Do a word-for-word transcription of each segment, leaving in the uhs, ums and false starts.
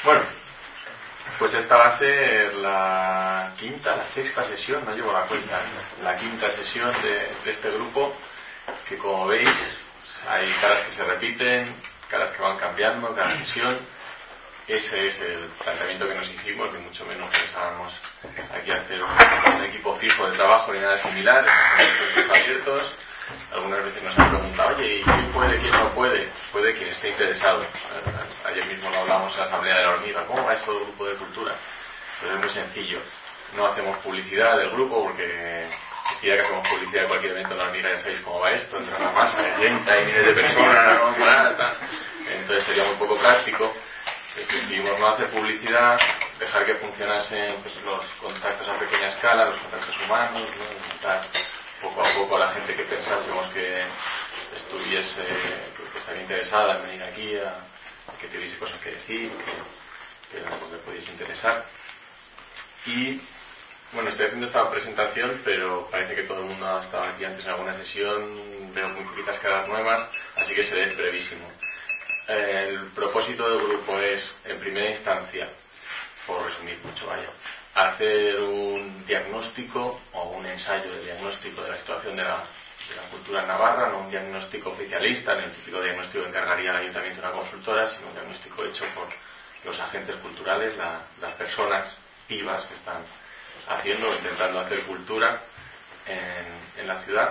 Bueno, pues esta va a ser la quinta, la sexta sesión, no llevo la cuenta, la quinta sesión de, de este grupo, que como veis hay caras que se repiten, caras que van cambiando cada sesión. Ese es el planteamiento que nos hicimos, ni mucho menos pensábamos aquí hacer un, un equipo fijo de trabajo ni nada similar, estamos abiertos. Algunas veces nos han preguntado, oye, ¿y quién puede, quién no puede? Puede quien esté interesado. Ayer mismo lo hablamos en la Asamblea de la Hormiga. ¿Cómo va esto del grupo de cultura? Pues es muy sencillo. No hacemos publicidad del grupo porque si ya que hacemos publicidad de cualquier evento en la Hormiga ya sabéis cómo va esto, entra una masa de gente, hay miles de personas, ¿no? Entonces sería muy poco práctico. Decidimos no hacer publicidad, dejar que funcionasen pues, los contactos a pequeña escala, los contactos humanos, ¿no? Invitar poco a poco a la gente que pensásemos que estuviese, que estaría interesada en venir aquí, a, a que tuviese cosas que decir, que, que le pudiese interesar. Y bueno, estoy haciendo esta presentación, pero parece que todo el mundo ha estado aquí antes en alguna sesión, veo muy poquitas caras nuevas, así que seré brevísimo. El propósito del grupo es, en primera instancia, por resumir mucho, vaya, hacer un diagnóstico o un ensayo de diagnóstico de la situación de la, de la cultura en Navarra, no un diagnóstico oficialista, ni el típico diagnóstico que encargaría el ayuntamiento de una consultora, sino un diagnóstico hecho por los agentes culturales, la, las personas vivas que están haciendo o intentando hacer cultura en, en la ciudad.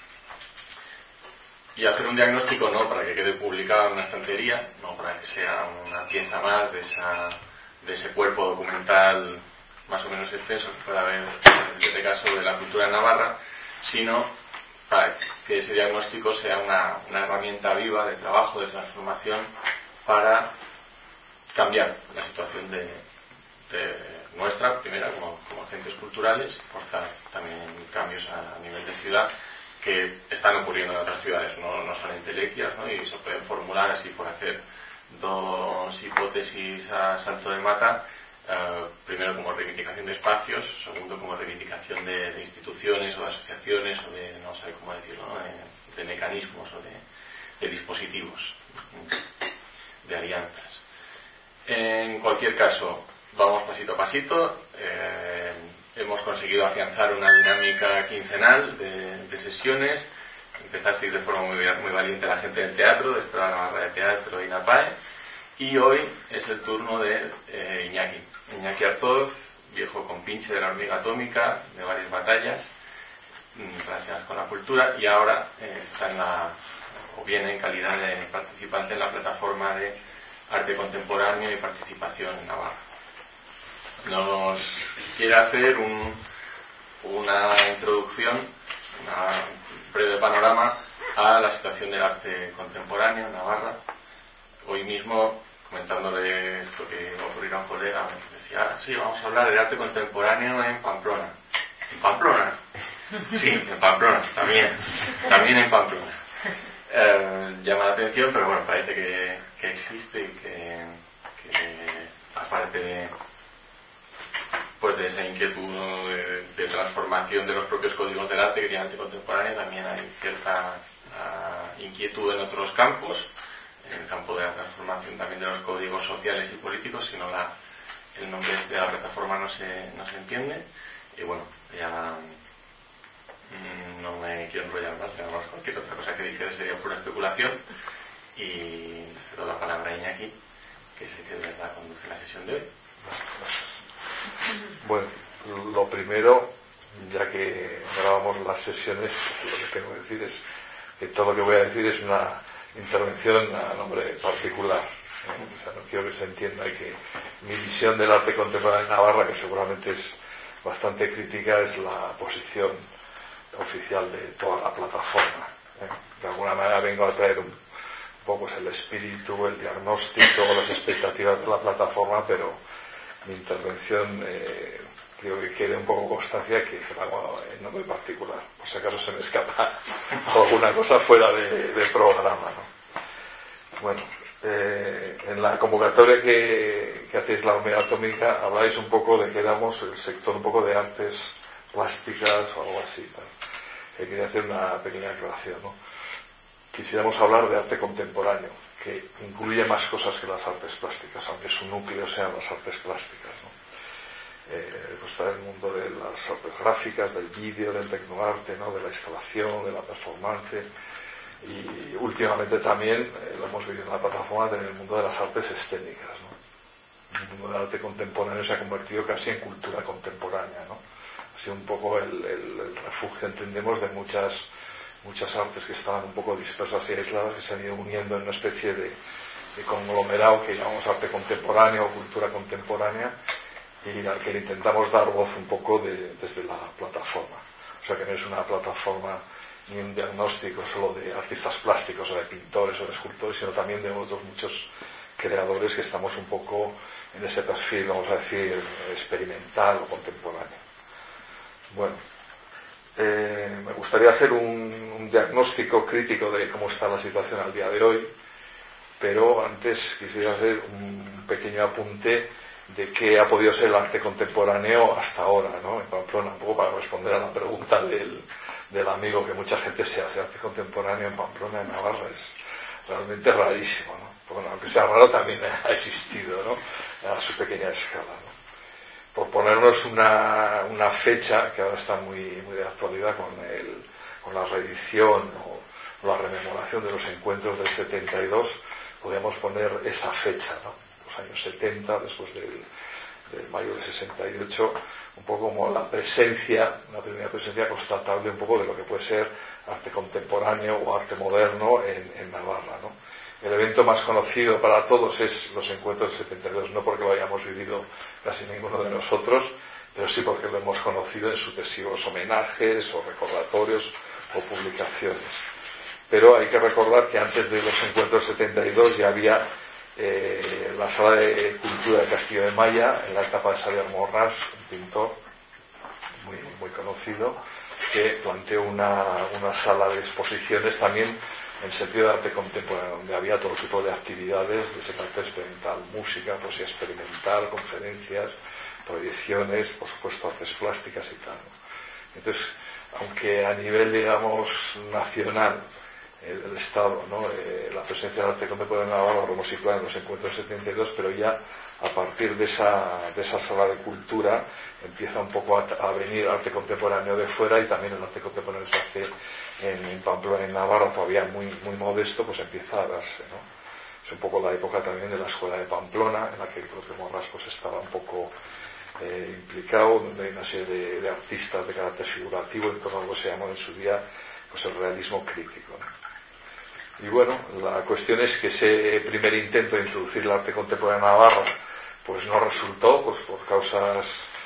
Y hacer un diagnóstico no para que quede publicado en una estantería, no para que sea una pieza más de, esa, de ese cuerpo documental más o menos extenso que pueda haber en este caso de la cultura en Navarra, sino para que ese diagnóstico sea una, una herramienta viva de trabajo, de transformación, para cambiar la situación de, de nuestra, primera, como, como agentes culturales, forzar también cambios a, a nivel de ciudad, que están ocurriendo en otras ciudades, no, no son entelequias, ¿no? Y se pueden formular así por hacer dos hipótesis a salto de mata, eh, primero como reivindicación de espacios, segundo como reivindicación de, de instituciones o de asociaciones o de, no sé cómo decirlo, ¿no? de, de mecanismos o de, de dispositivos, de alianzas. En cualquier caso, vamos pasito a pasito. Eh, hemos conseguido afianzar una dinámica quincenal de, de sesiones. Empezasteis de forma muy, muy valiente la gente del teatro, de Escuela Navarra de Teatro y NAPAE, y hoy es el turno de eh, Iñaki. Iñaki Artoz, viejo compinche de la Hormiga Atómica, de varias batallas relacionadas con la cultura, y ahora eh, está en la, o viene en calidad de participante en la plataforma de arte contemporáneo y participación en Navarra. Nos quiere hacer un, una introducción, un breve panorama a la situación del arte contemporáneo en Navarra. Hoy mismo, comentándole esto que iba a ocurrir a un colega, me decía, ah, sí, vamos a hablar de arte contemporáneo en Pamplona. ¿En Pamplona? Sí, en Pamplona, también, también en Pamplona. Eh, llama la atención, pero bueno, parece que, que existe y que, que aparte de pues de esa inquietud, ¿no? de, de transformación de los propios códigos del arte que tiene arte contemporáneo, también hay cierta uh, inquietud en otros campos, en el campo de la transformación también de los códigos sociales y políticos, si no la, el nombre este de la plataforma no se, no se entiende. Y bueno, ya mmm, no me quiero enrollar más, digamos, cualquier otra cosa que dijera sería pura especulación, y cedo la palabra a Iñaki, que es el que de verdad conduce la sesión de hoy. Bueno, lo primero, ya que grabamos las sesiones, lo que tengo que decir es que todo lo que voy a decir es una intervención a nombre particular. ¿eh? O sea, no quiero que se entienda que mi visión del arte contemporáneo en Navarra, que seguramente es bastante crítica, es la posición oficial de toda la plataforma. ¿eh? De alguna manera vengo a traer un poco el espíritu, el diagnóstico, las expectativas de la plataforma, pero mi intervención eh, creo que quede un poco constancia que la hago en nombre particular, por si acaso se me escapa alguna cosa fuera de, de programa, ¿no? Bueno, eh, en la convocatoria que, que hacéis la Hormiga Atómica habláis un poco de que éramos el sector un poco de artes plásticas o algo así, ¿no? Que quería hacer una pequeña aclaración, ¿no? quisiéramos hablar de arte contemporáneo, que incluye más cosas que las artes plásticas, aunque su núcleo sean las artes plásticas, ¿no? Eh, pues está el mundo de las artes gráficas, del vídeo, del tecnoarte, ¿no? De la instalación, de la performance, y últimamente también eh, lo hemos vivido en la plataforma en el mundo de las artes escénicas, ¿no? El mundo del arte contemporáneo se ha convertido casi en cultura contemporánea, ¿no? Ha sido un poco el, el, el refugio, entendemos, de muchas muchas artes que estaban un poco dispersas y aisladas, que se han ido uniendo en una especie de, de conglomerado que llamamos arte contemporáneo o cultura contemporánea, y al que le intentamos dar voz un poco de, desde la plataforma. O sea que no es una plataforma ni un diagnóstico solo de artistas plásticos o de pintores o de escultores, sino también de otros muchos creadores que estamos un poco en ese perfil, vamos a decir, experimental o contemporáneo. Bueno, eh, me gustaría hacer un, un diagnóstico crítico de cómo está la situación al día de hoy, pero antes quisiera hacer un pequeño apunte de qué ha podido ser el arte contemporáneo hasta ahora, ¿no? En Pamplona, un poco para responder a la pregunta del, del amigo, que mucha gente se hace arte contemporáneo en Pamplona, en Navarra, es realmente rarísimo, ¿no? Bueno, aunque sea raro, también ha existido, ¿no? A su pequeña escala, ¿no? Por ponernos una, una fecha que ahora está muy, muy de actualidad con, el, con la reedición o, o la rememoración de los encuentros del setenta y dos, podríamos poner esa fecha, ¿no? Los años setenta, después del, del mayo de sesenta y ocho, un poco como la presencia, una primera presencia constatable un poco de lo que puede ser arte contemporáneo o arte moderno en, en Navarra, ¿no? El evento más conocido para todos es los encuentros del setenta y dos, no porque lo hayamos vivido casi ninguno de nosotros, pero sí porque lo hemos conocido en sucesivos homenajes o recordatorios o publicaciones. Pero hay que recordar que antes de los encuentros del setenta y dos ya había eh, la Sala de Cultura de Castillo de Maya, en la etapa de Xavier Morras, un pintor muy, muy conocido, que planteó una, una sala de exposiciones también en sentido de arte contemporáneo, donde había todo tipo de actividades de ese carácter experimental, música, poesía experimental, conferencias, proyecciones, por supuesto artes plásticas y tal, ¿no? Entonces, aunque a nivel, digamos, nacional, el, el Estado, ¿no? eh, la presencia del arte contemporáneo en Navarra lo hemos situado en los encuentros del setenta y dos, pero ya a partir de esa, de esa sala de cultura empieza un poco a, a venir arte contemporáneo de fuera, y también el arte contemporáneo se hace en, en Pamplona, en Navarra, todavía muy, muy modesto, pues empieza a darse, ¿no? Es un poco la época también de la escuela de Pamplona, en la que el propio Morras pues estaba un poco eh, implicado, donde hay una serie de, de artistas de carácter figurativo en torno a lo que se llamó en su día pues el realismo crítico, ¿no? Y bueno, la cuestión es que ese primer intento de introducir el arte contemporáneo en Navarra pues no resultó, pues por causas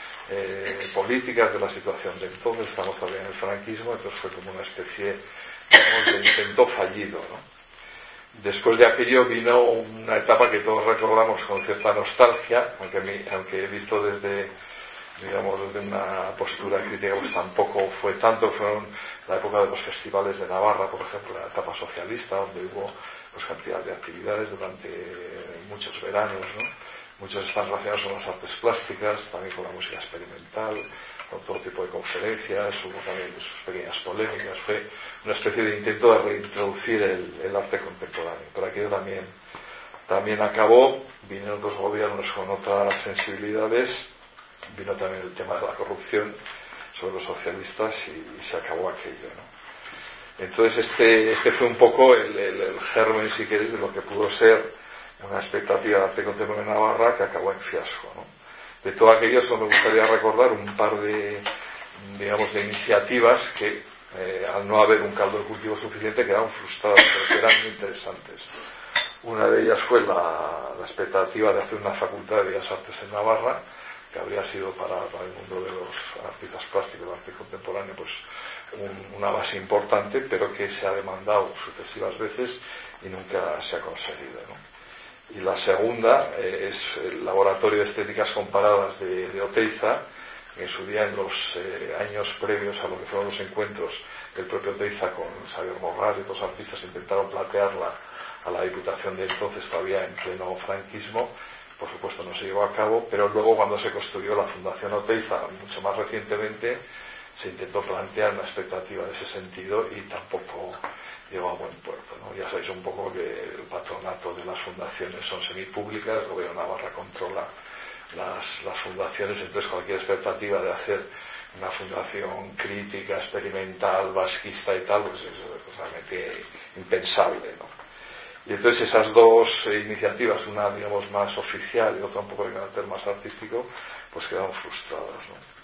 eh, políticas de la situación de entonces, estamos todavía en el franquismo, entonces fue como una especie, digamos, de intento fallido, ¿no? Después de aquello vino una etapa que todos recordamos con cierta nostalgia, aunque, mi, aunque he visto desde, digamos, desde una postura crítica, pues tampoco fue tanto. Fueron la época de los festivales de Navarra, por ejemplo, la etapa socialista, donde hubo pues cantidad de actividades durante muchos veranos, ¿no? Muchos están relacionados con las artes plásticas, también con la música experimental, con todo tipo de conferencias, hubo también sus pequeñas polémicas. Fue una especie de intento de reintroducir el, el arte contemporáneo. Pero aquello también, también acabó, vinieron otros gobiernos con otras sensibilidades, vino también el tema de la corrupción sobre los socialistas y, y se acabó aquello, ¿no? Entonces este, este fue un poco el, el, el germen, si queréis, de lo que pudo ser una expectativa de arte contemporáneo en Navarra, que acabó en fiasco, ¿no? De todo aquello solo me gustaría recordar un par de, digamos, de iniciativas que, eh, al no haber un caldo de cultivo suficiente, quedaron frustradas, pero que eran muy interesantes. Una de ellas fue la, la expectativa de hacer una facultad de Bellas Artes en Navarra, que habría sido para, para el mundo de los artistas plásticos, del arte contemporáneo, pues un, una base importante, pero que se ha demandado sucesivas veces y nunca se ha conseguido, ¿no? Y la segunda eh, es el Laboratorio de Estéticas Comparadas de, de Oteiza, que en su día, en los eh, años previos a lo que fueron los encuentros del propio Oteiza con Xavier Morras y otros artistas, intentaron plantearla a la Diputación de entonces, todavía en pleno franquismo. Por supuesto no se llevó a cabo, pero luego, cuando se construyó la Fundación Oteiza, mucho más recientemente, se intentó plantear una expectativa de ese sentido y tampoco llegó a buen puerto, ¿no? sabes un poco que el patronato de las fundaciones son semipúblicas, el gobierno de Navarra controla las, las fundaciones, entonces cualquier expectativa de hacer una fundación crítica, experimental, vasquista y tal, pues es realmente impensable, ¿no? Y entonces esas dos iniciativas, una digamos más oficial y otra un poco de carácter más artístico, pues quedaron frustradas, ¿no?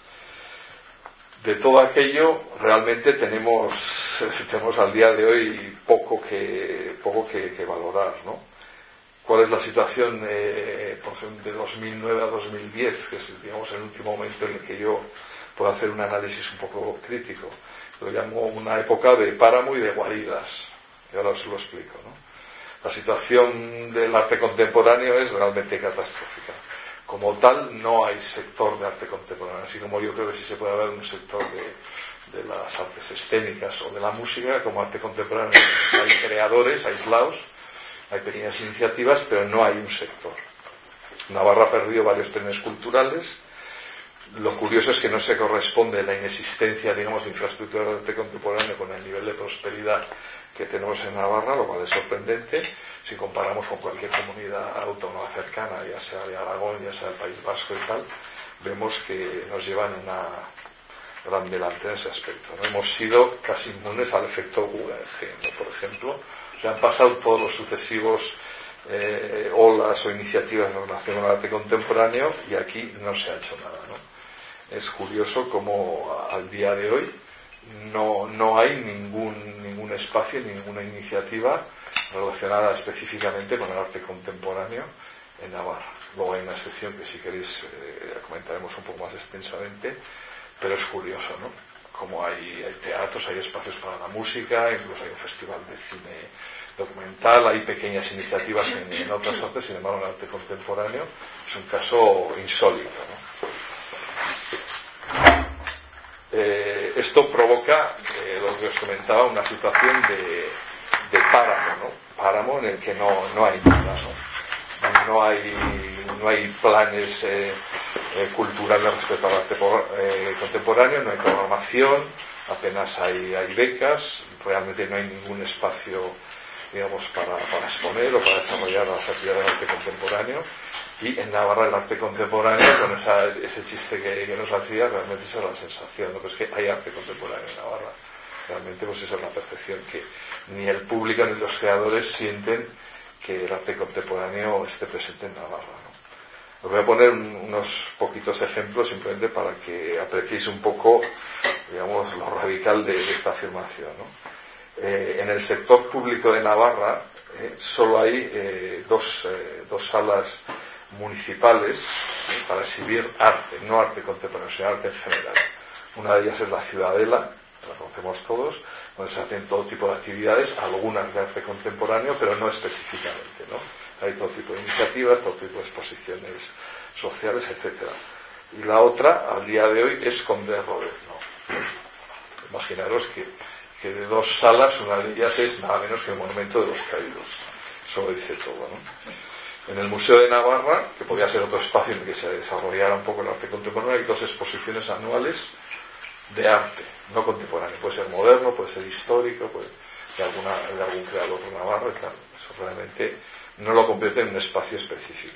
De todo aquello realmente tenemos, tenemos al día de hoy poco que, poco que, que valorar, ¿no? ¿Cuál es la situación eh, por ejemplo, de dos mil nueve a dos mil diez, que es digamos, el último momento en el que yo puedo hacer un análisis un poco crítico? Lo llamo una época de páramo y de guaridas, y ahora os lo explico, ¿no? La situación del arte contemporáneo es realmente catastrófica. Como tal, no hay sector de arte contemporáneo, así como yo creo que sí se puede haber un sector de, de las artes escénicas o de la música, como arte contemporáneo. Hay creadores aislados, hay pequeñas iniciativas, pero no hay un sector. Navarra ha perdido varios trenes culturales. Lo curioso es que no se corresponde la inexistencia, digamos, de infraestructura de arte contemporáneo con el nivel de prosperidad que tenemos en Navarra, lo cual es sorprendente si comparamos con cualquier comunidad autónoma cercana, ya sea de Aragón, ya sea del País Vasco y tal. Vemos que nos llevan una gran delantera en ese aspecto, ¿no? Hemos sido casi inmunes al efecto Guggenheim, ¿no? Por ejemplo, se han pasado todos los sucesivos eh, olas o iniciativas en relación al arte contemporáneo y aquí no se ha hecho nada, ¿no? Es curioso cómo al día de hoy no, no hay ningún, ningún espacio, ninguna iniciativa relacionada específicamente con el arte contemporáneo en Navarra. Luego hay una excepción que si queréis eh, comentaremos un poco más extensamente, pero es curioso, ¿no? Como hay, hay teatros, hay espacios para la música, incluso hay un festival de cine documental, hay pequeñas iniciativas en, en otras artes, sin embargo en el arte contemporáneo es un caso insólito, ¿no? Eh, esto provoca, eh, lo que os comentaba, una situación de, de páramo, ¿no? Páramo en el que no, no hay nada, ¿no? No hay, no hay planes eh, eh, culturales respecto al arte por, eh, contemporáneo, no hay programación, apenas hay, hay becas, realmente no hay ningún espacio, digamos, para, para exponer o para desarrollar las actividades del arte contemporáneo. Y en Navarra el arte contemporáneo, con esa, ese chiste que, que nos hacía, realmente esa es la sensación, ¿no? Pues que hay arte contemporáneo en Navarra. Realmente pues esa es la percepción, que ni el público ni los creadores sienten que el arte contemporáneo esté presente en Navarra, ¿no? Os voy a poner un, unos poquitos ejemplos simplemente para que apreciéis un poco, digamos, lo radical de, de esta afirmación, ¿no? Eh, en el sector público de Navarra eh, solo hay eh, dos, eh, dos salas municipales ¿eh? para exhibir arte, no arte contemporáneo, sino arte en general. Una de ellas es la Ciudadela, la conocemos todos, donde se hacen todo tipo de actividades, algunas de arte contemporáneo, pero no específicamente, ¿no? Hay todo tipo de iniciativas, todo tipo de exposiciones sociales, etcétera. Y la otra, al día de hoy, es Conde Rodez, ¿no? Imaginaros que, que de dos salas, una de ellas es nada menos que el Monumento de los Caídos. Eso lo dice todo, ¿no? En el Museo de Navarra, que podría ser otro espacio en el que se desarrollara un poco el arte contemporáneo, hay dos exposiciones anuales de arte, no contemporáneo. Puede ser moderno, puede ser histórico, puede, de, alguna, de algún creador de Navarra y tal. Eso realmente no lo convierte en un espacio específico,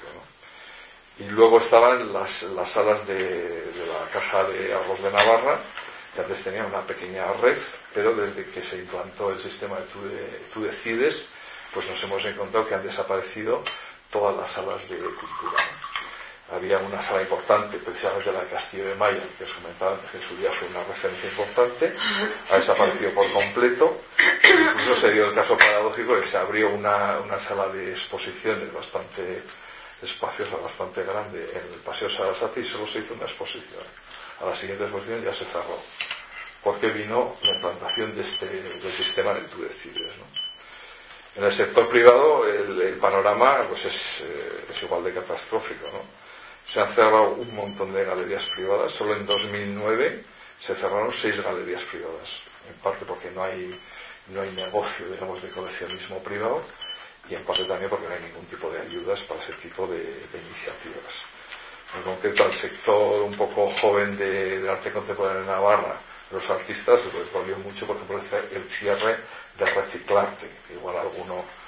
¿no? Y luego estaban las, las salas de, de la Caja de Ahorros de Navarra, que antes tenía una pequeña red, pero desde que se implantó el sistema de Tú, de, tú decides, pues nos hemos encontrado que han desaparecido todas las salas de cultura, ¿no? Había una sala importante, precisamente la de Castillo de Maya, que os comentaba antes, que en su día fue una referencia importante, ha desaparecido por completo. Incluso se dio el caso paradójico de que se abrió una, una sala de exposiciones bastante espaciosa, bastante grande, en el Paseo Sarasate, y solo se hizo una exposición. A la siguiente exposición ya se cerró, porque vino la implantación de este, del sistema de Tú decides, ¿no? En el sector privado el, el panorama pues es, eh, es igual de catastrófico, ¿no? Se han cerrado un montón de galerías privadas. Solo en dos mil nueve se cerraron seis galerías privadas, en parte porque no hay, no hay negocio, digamos, de coleccionismo privado, y en parte también porque no hay ningún tipo de ayudas para ese tipo de, de iniciativas. En concreto, al sector un poco joven de, de arte contemporáneo en Navarra, los artistas les dolió mucho, por ejemplo, el cierre de Reciclarte, que igual alguno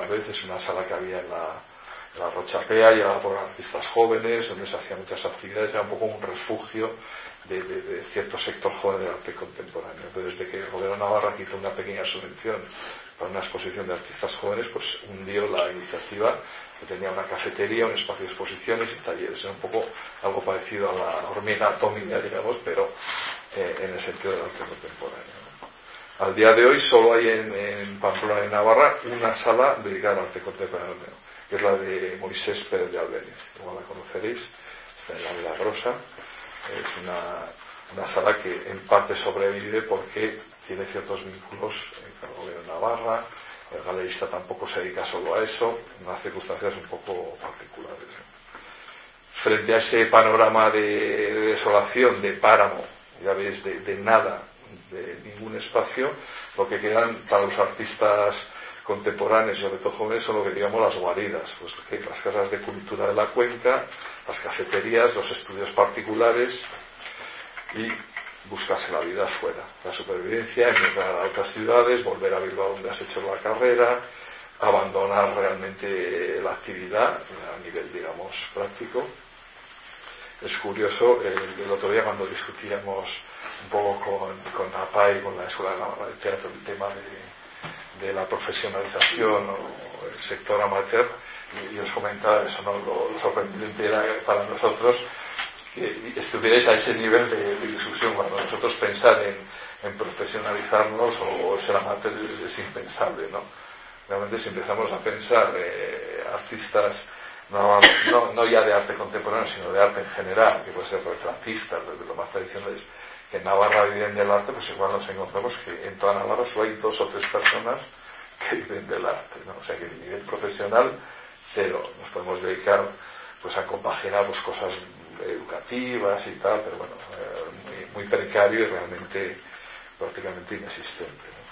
alguna vez, es una sala que había en la, en la Rochapea, llevada por artistas jóvenes, donde se hacían muchas actividades, era un poco un refugio de, de, de cierto sector joven del arte contemporáneo. Entonces, desde que el Gobierno de Navarra quitó una pequeña subvención para una exposición de artistas jóvenes, pues hundió la iniciativa, que tenía una cafetería, un espacio de exposiciones y talleres. Era un poco algo parecido a la hormiga atómica, digamos, pero eh, en el sentido del arte contemporáneo, ¿no? Al día de hoy solo hay en, en Pamplona y Navarra una sala dedicada al arte contemporáneo, que es la de Moisés Pérez de Albéniz. Igual la conoceréis, está en la Milagrosa. Es una, una sala que en parte sobrevive porque tiene ciertos vínculos con el Gobierno de Navarra. El galerista tampoco se dedica solo a eso, en unas circunstancias un poco particulares, ¿no? Frente a ese panorama de, de desolación, de páramo, ya veis, de, de nada, de ningún espacio, lo que quedan para los artistas contemporáneos y sobre todo jóvenes son lo que digamos las guaridas, pues que las casas de cultura de la cuenca, las cafeterías, los estudios particulares y buscarse la vida fuera, la supervivencia, emigrar a otras ciudades, volver a Bilbao donde has hecho la carrera, abandonar realmente la actividad a nivel, digamos, práctico. Es curioso, el, el otro día cuando discutíamos un poco con, con APA y con la Escuela de Navarra de Teatro el tema de, de la profesionalización o el sector amateur, y, y os comentaba eso, ¿no? Lo, lo sorprendente era para nosotros que estuvierais a ese nivel de, de discusión, cuando nosotros pensar en, en profesionalizarnos o, o ser amateur es, es impensable, ¿no? Realmente si empezamos a pensar eh, artistas no, no, no ya de arte contemporáneo, sino de arte en general, que puede ser retratistas, desde lo más tradicionales, que en Navarra viven del arte, pues igual nos encontramos que en toda Navarra solo hay dos o tres personas que viven del arte, ¿no? O sea que a nivel profesional, cero. Nos podemos dedicar pues a compaginar pues, cosas educativas y tal, pero bueno, eh, muy, muy precario y realmente prácticamente inexistente, ¿no?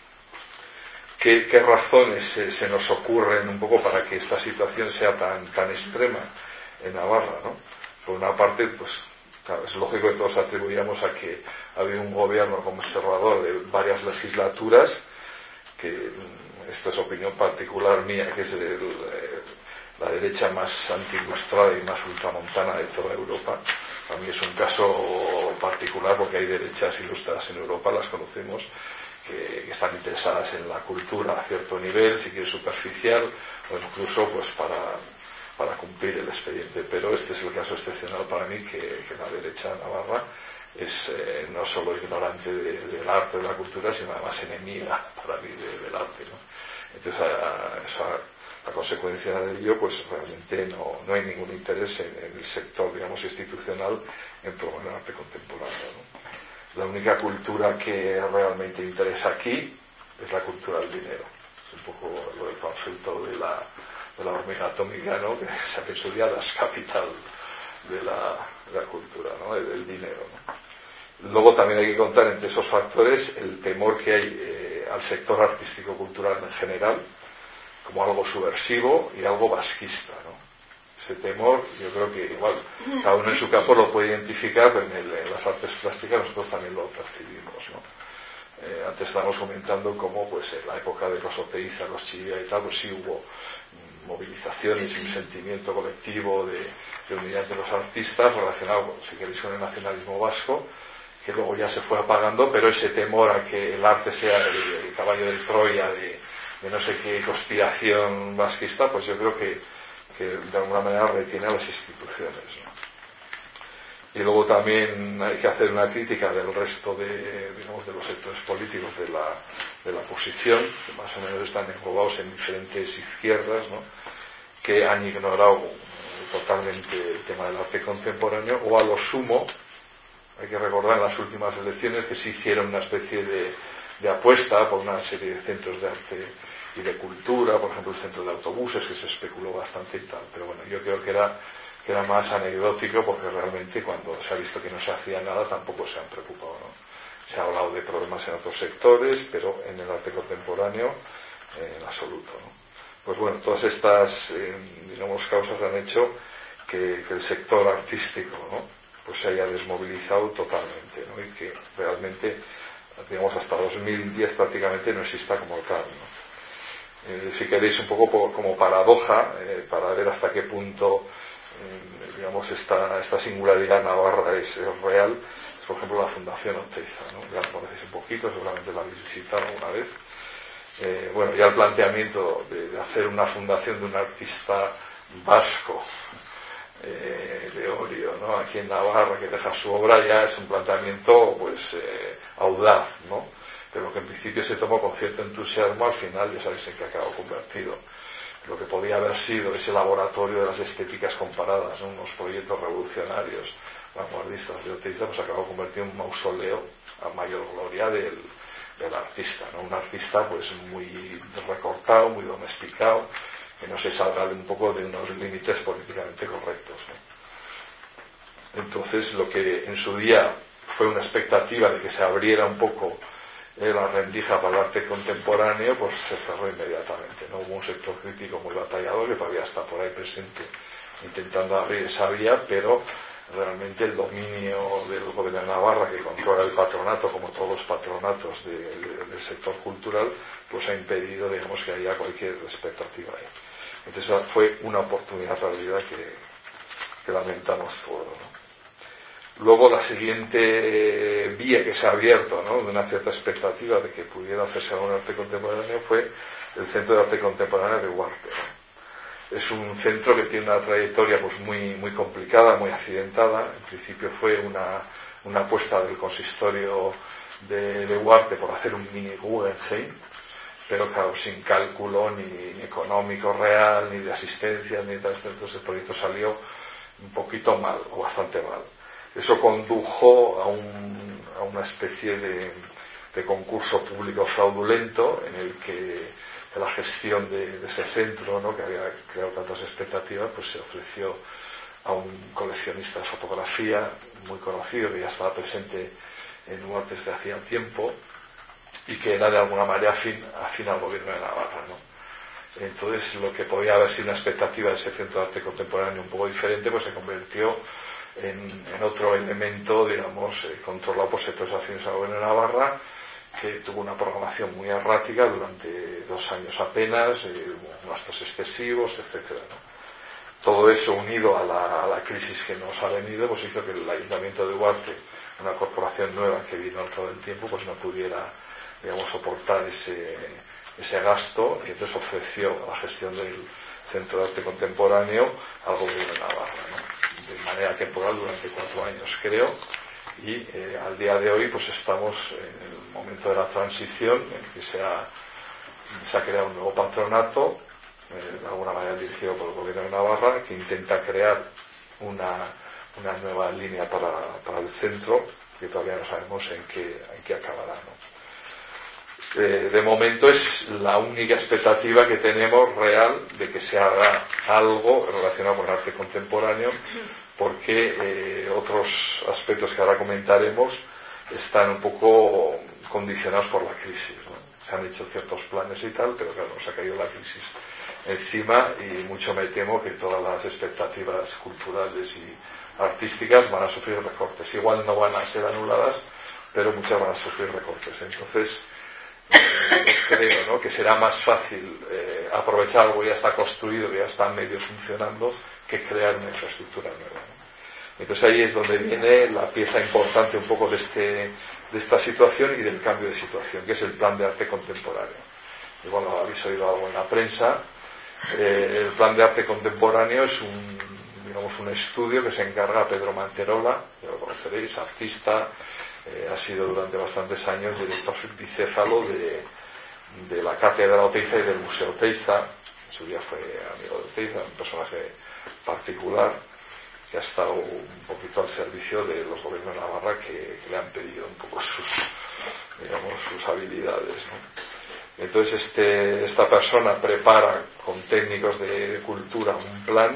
¿Qué, qué razones se, se nos ocurren un poco para que esta situación sea tan, tan extrema en Navarra, ¿no? Por una parte, pues claro, es lógico que todos atribuíamos a que ha habido un gobierno conservador de varias legislaturas, que esta es opinión particular mía, que es el, el, la derecha más antiilustrada y más ultramontana de toda Europa. A mí es un caso particular porque hay derechas ilustradas en Europa, las conocemos, que, que están interesadas en la cultura a cierto nivel, si quieres superficial, o incluso pues para, para cumplir el expediente. Pero este es el caso excepcional para mí, que, que la derecha navarra es eh, no solo ignorante de, del arte, de la cultura, sino además enemiga para mí de, del arte, ¿no? Entonces, a, esa, a consecuencia de ello, pues realmente no, no hay ningún interés en, en el sector, digamos, institucional en promover el arte contemporáneo, ¿no? La única cultura que realmente interesa aquí es la cultura del dinero. Es un poco lo del concepto de la, de la hormiga atómica, ¿no? Que se ha pensado ya las capital de la, de la cultura, ¿no? El, el dinero, ¿no? Luego también hay que contar entre esos factores el temor que hay eh, al sector artístico-cultural en general, como algo subversivo y algo vasquista, ¿no? Ese temor, yo creo que igual cada uno en su campo lo puede identificar, pero en, el, en las artes plásticas nosotros también lo percibimos, ¿no? Eh, antes estábamos comentando cómo pues en la época de los Oteiza, los Chivia y tal, pues sí hubo movilizaciones y un sentimiento colectivo de, de unidad de los artistas relacionado con, si queréis, con el nacionalismo vasco, que luego ya se fue apagando, pero ese temor a que el arte sea el, el caballo de Troya de, de no sé qué conspiración vasquista, pues yo creo que, que de alguna manera retiene a las instituciones, ¿no? Y luego también hay que hacer una crítica del resto de, digamos, de los sectores políticos de la, de la oposición, que más o menos están englobados en diferentes izquierdas, ¿no? Que han ignorado totalmente el tema del arte contemporáneo, o a lo sumo, hay que recordar en las últimas elecciones que se hicieron una especie de, de apuesta por una serie de centros de arte y de cultura, por ejemplo el centro de autobuses, que se especuló bastante y tal, pero bueno, yo creo que era que era más anecdótico, porque realmente cuando se ha visto que no se hacía nada tampoco se han preocupado, ¿no? Se ha hablado de problemas en otros sectores, pero en el arte contemporáneo eh, en absoluto, ¿no? Pues bueno, todas estas eh, digamos causas han hecho que, que el sector artístico, ¿no? Pues se haya desmovilizado totalmente, ¿no? Y que realmente, digamos, hasta dos mil diez prácticamente no exista como tal, ¿no? Eh, si queréis, un poco por, como paradoja, eh, para ver hasta qué punto eh, digamos esta, esta singularidad navarra es, es real, es, por ejemplo, la Fundación Oteiza, ¿no? Ya la conocéis un poquito, seguramente la habéis visitado alguna vez. Eh, bueno, ya el planteamiento de, de hacer una fundación de un artista vasco, eh, de Orio, ¿no? Aquí en Navarra, que deja su obra, ya es un planteamiento pues eh, audaz, ¿no? Pero que en principio se tomó con cierto entusiasmo, al final ya sabéis en qué acabó convertido. Lo que podía haber sido ese laboratorio de las estéticas comparadas, ¿no? Unos proyectos revolucionarios, vanguardistas de Oteiza, pues acabó convertido en un mausoleo a mayor gloria del, del artista, ¿no? Un artista pues muy recortado, muy domesticado, que no se salga un poco de unos límites políticamente correctos, ¿no? Entonces, lo que en su día fue una expectativa de que se abriera un poco eh, la rendija para el arte contemporáneo, pues se cerró inmediatamente, ¿no? Hubo un sector crítico muy batallador que todavía está por ahí presente intentando abrir esa vía, pero realmente el dominio del gobierno de Navarra, que controla el patronato, como todos los patronatos de, de, del sector cultural, pues ha impedido, digamos, que haya cualquier expectativa ahí. Entonces fue una oportunidad perdida que, que lamentamos todos, ¿no? Luego la siguiente vía que se ha abierto, ¿no? De una cierta expectativa de que pudiera hacerse algún arte contemporáneo fue el Centro de Arte Contemporáneo de Huarte, ¿no? Es un centro que tiene una trayectoria pues muy, muy complicada, muy accidentada. En principio fue una, una apuesta del consistorio de, de Huarte por hacer un mini Guggenheim, pero claro, sin cálculo ni, ni económico real, ni de asistencia, ni tal. Entonces el proyecto salió un poquito mal, o bastante mal. Eso condujo a, un, a una especie de, de concurso público fraudulento en el que la gestión de, de ese centro, ¿no? Que había creado tantas expectativas, pues se ofreció a un coleccionista de fotografía muy conocido, que ya estaba presente en Huarte desde hacía tiempo, y que era de alguna manera afín, afín al gobierno de Navarra, ¿no? Entonces lo que podía haber sido una expectativa de ese centro de arte contemporáneo un poco diferente, pues se convirtió en, en otro elemento, digamos, eh, controlado por sectores afines al gobierno de Navarra, que tuvo una programación muy errática durante dos años apenas, eh, gastos excesivos, etcétera, ¿no? Todo eso unido a la, a la crisis que nos ha venido, pues hizo que el Ayuntamiento de Huarte, una corporación nueva que vino al cabo del tiempo, pues no pudiera, digamos, soportar ese, ese gasto, y entonces ofreció la gestión del Centro de Arte Contemporáneo al gobierno de Navarra, ¿no? De manera temporal durante cuatro años, creo, y eh, al día de hoy pues estamos en el momento de la transición en que se ha, se ha creado un nuevo patronato, eh, de alguna manera dirigido por el gobierno de Navarra, que intenta crear una, una nueva línea para, para el centro, que todavía no sabemos en qué, en qué acabará, ¿no? Eh, de momento es la única expectativa que tenemos real de que se haga algo relacionado con el arte contemporáneo, porque eh, otros aspectos que ahora comentaremos están un poco condicionados por la crisis, ¿no? Se han hecho ciertos planes y tal, pero claro, nos ha caído la crisis encima y mucho me temo que todas las expectativas culturales y artísticas van a sufrir recortes. Igual no van a ser anuladas, pero muchas van a sufrir recortes. Entonces, eh, creo, ¿no?, que será más fácil eh, aprovechar algo que ya está construido, que ya está medio funcionando, que crear una infraestructura nueva, ¿no? Entonces ahí es donde viene la pieza importante un poco de, este, de esta situación y del cambio de situación, que es el plan de arte contemporáneo. Y bueno, habéis oído algo en la prensa. Eh, el plan de arte contemporáneo es un, digamos, un estudio que se encarga a Pedro Manterola, que lo conoceréis, artista, eh, ha sido durante bastantes años director bicéfalo de, de la Cátedra Oteiza y del Museo Oteiza. En su día fue amigo de Oteiza, un personaje particular que ha estado un poquito al servicio de los gobiernos de Navarra que, que le han pedido un poco sus, digamos, sus habilidades, ¿no? Entonces este, esta persona prepara con técnicos de cultura un plan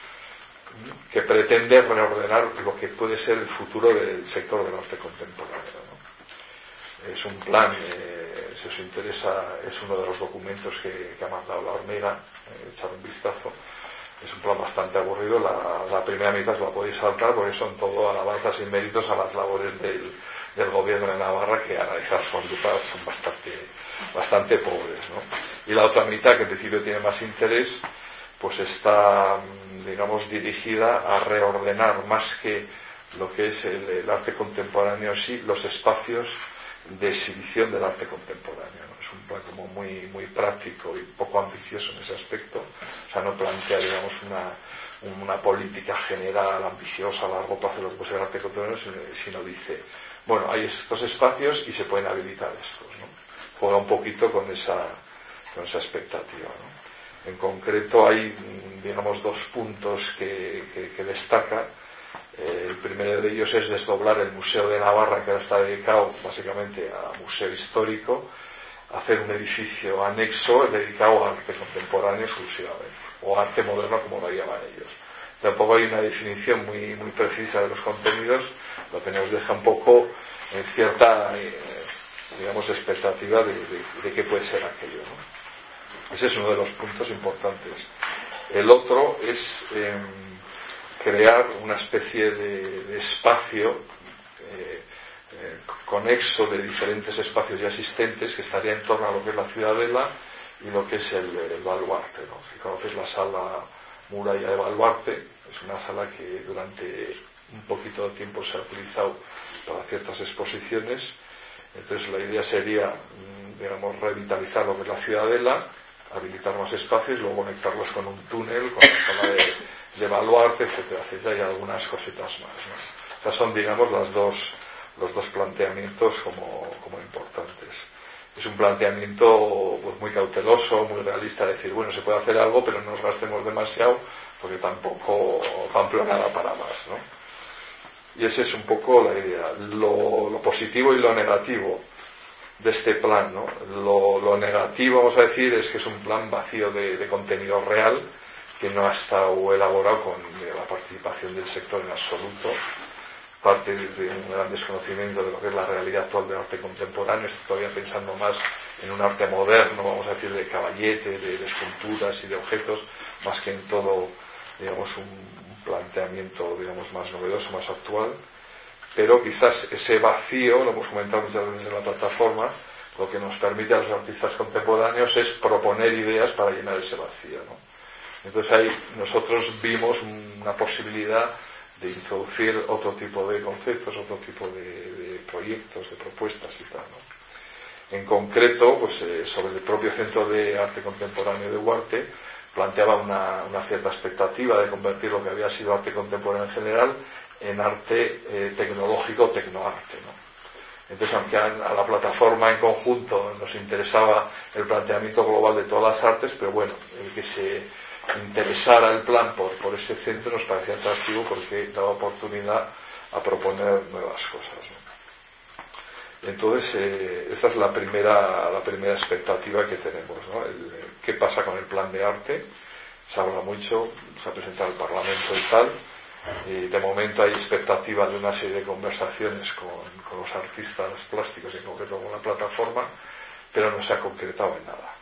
que pretende reordenar lo que puede ser el futuro del sector del arte contemporáneo, ¿no? Es un plan, eh, si os interesa, es uno de los documentos que, que ha mandado la Hormiga, eh, echar un vistazo. Es un plan bastante aburrido, la, la primera mitad la podéis saltar porque son todo alabanzas y méritos a las labores del, del gobierno de Navarra, que analizadas con lupa son bastante, bastante pobres, ¿no? y la otra mitad, que en principio tiene más interés, pues está, digamos, dirigida a reordenar más que lo que es el, el arte contemporáneo en sí, los espacios de exhibición del arte contemporáneo, ¿no? Es un plan como muy, muy práctico y poco ambicioso en ese aspecto. O sea, no plantea, digamos, una, una política general ambiciosa a largo plazo de lo que puede ser el arte contemporáneo, sino, sino dice, bueno, hay estos espacios y se pueden habilitar estos, ¿no? Juega un poquito con esa, con esa expectativa, ¿no? En concreto hay, digamos, dos puntos que, que, que destaca. Eh, el primero de ellos es desdoblar el Museo de Navarra, que ahora está dedicado básicamente a museo histórico, hacer un edificio anexo dedicado a arte contemporáneo exclusivamente, o arte moderno como lo llaman ellos. Tampoco hay una definición muy, muy precisa de los contenidos, lo que nos deja un poco en cierta, eh, digamos, expectativa de, de, de qué puede ser aquello, ¿no? Ese es uno de los puntos importantes. El otro es eh, crear una especie de, de espacio eh, eh, conexo de diferentes espacios ya existentes que estaría en torno a lo que es la Ciudadela y lo que es el, el Baluarte, ¿no? Si conoces la sala Muralla de Baluarte, es una sala que durante un poquito de tiempo se ha utilizado para ciertas exposiciones. Entonces la idea sería, digamos, revitalizar lo que es la Ciudadela, habilitar más espacios, luego conectarlos con un túnel, con la sala de, de Baluarte, etcétera, etcétera, y algunas cositas más, ¿no? O sea, son, digamos, las dos, los dos planteamientos como, como importantes. Es un planteamiento pues, muy cauteloso, muy realista, decir, bueno, se puede hacer algo, pero no nos gastemos demasiado, porque tampoco Pamplona da para más, ¿no? Y esa es un poco la idea. Lo, lo positivo y lo negativo de este plan, ¿no? Lo, lo negativo, vamos a decir, es que es un plan vacío de, de contenido real, que no ha estado elaborado con eh, la participación del sector en absoluto, parte de, de un gran desconocimiento de lo que es la realidad actual del arte contemporáneo. Estoy todavía pensando más en un arte moderno, vamos a decir, de caballete, de, de esculturas y de objetos, más que en todo, digamos, un planteamiento, digamos, más novedoso, más actual. Pero quizás ese vacío, lo hemos comentado muchas veces en la plataforma, lo que nos permite a los artistas contemporáneos es proponer ideas para llenar ese vacío, ¿no? Entonces ahí nosotros vimos una posibilidad de introducir otro tipo de conceptos, otro tipo de, de proyectos, de propuestas y tal, ¿no? En concreto, pues eh, sobre el propio Centro de Arte Contemporáneo de Huarte, planteaba una, una cierta expectativa de convertir lo que había sido arte contemporáneo en general en arte eh, tecnológico, tecnoarte, ¿no? Entonces, aunque a, a la plataforma en conjunto nos interesaba el planteamiento global de todas las artes, pero bueno, el que se interesara el plan por, por ese centro nos parecía atractivo porque daba oportunidad a proponer nuevas cosas, ¿no? Entonces, eh, esta es la primera, la primera expectativa que tenemos, ¿no? El, ¿qué pasa con el plan de arte? Se habla mucho, se ha presentado al Parlamento y tal. Y de momento hay expectativa de una serie de conversaciones con, con los artistas plásticos, en concreto con la plataforma, pero no se ha concretado en nada.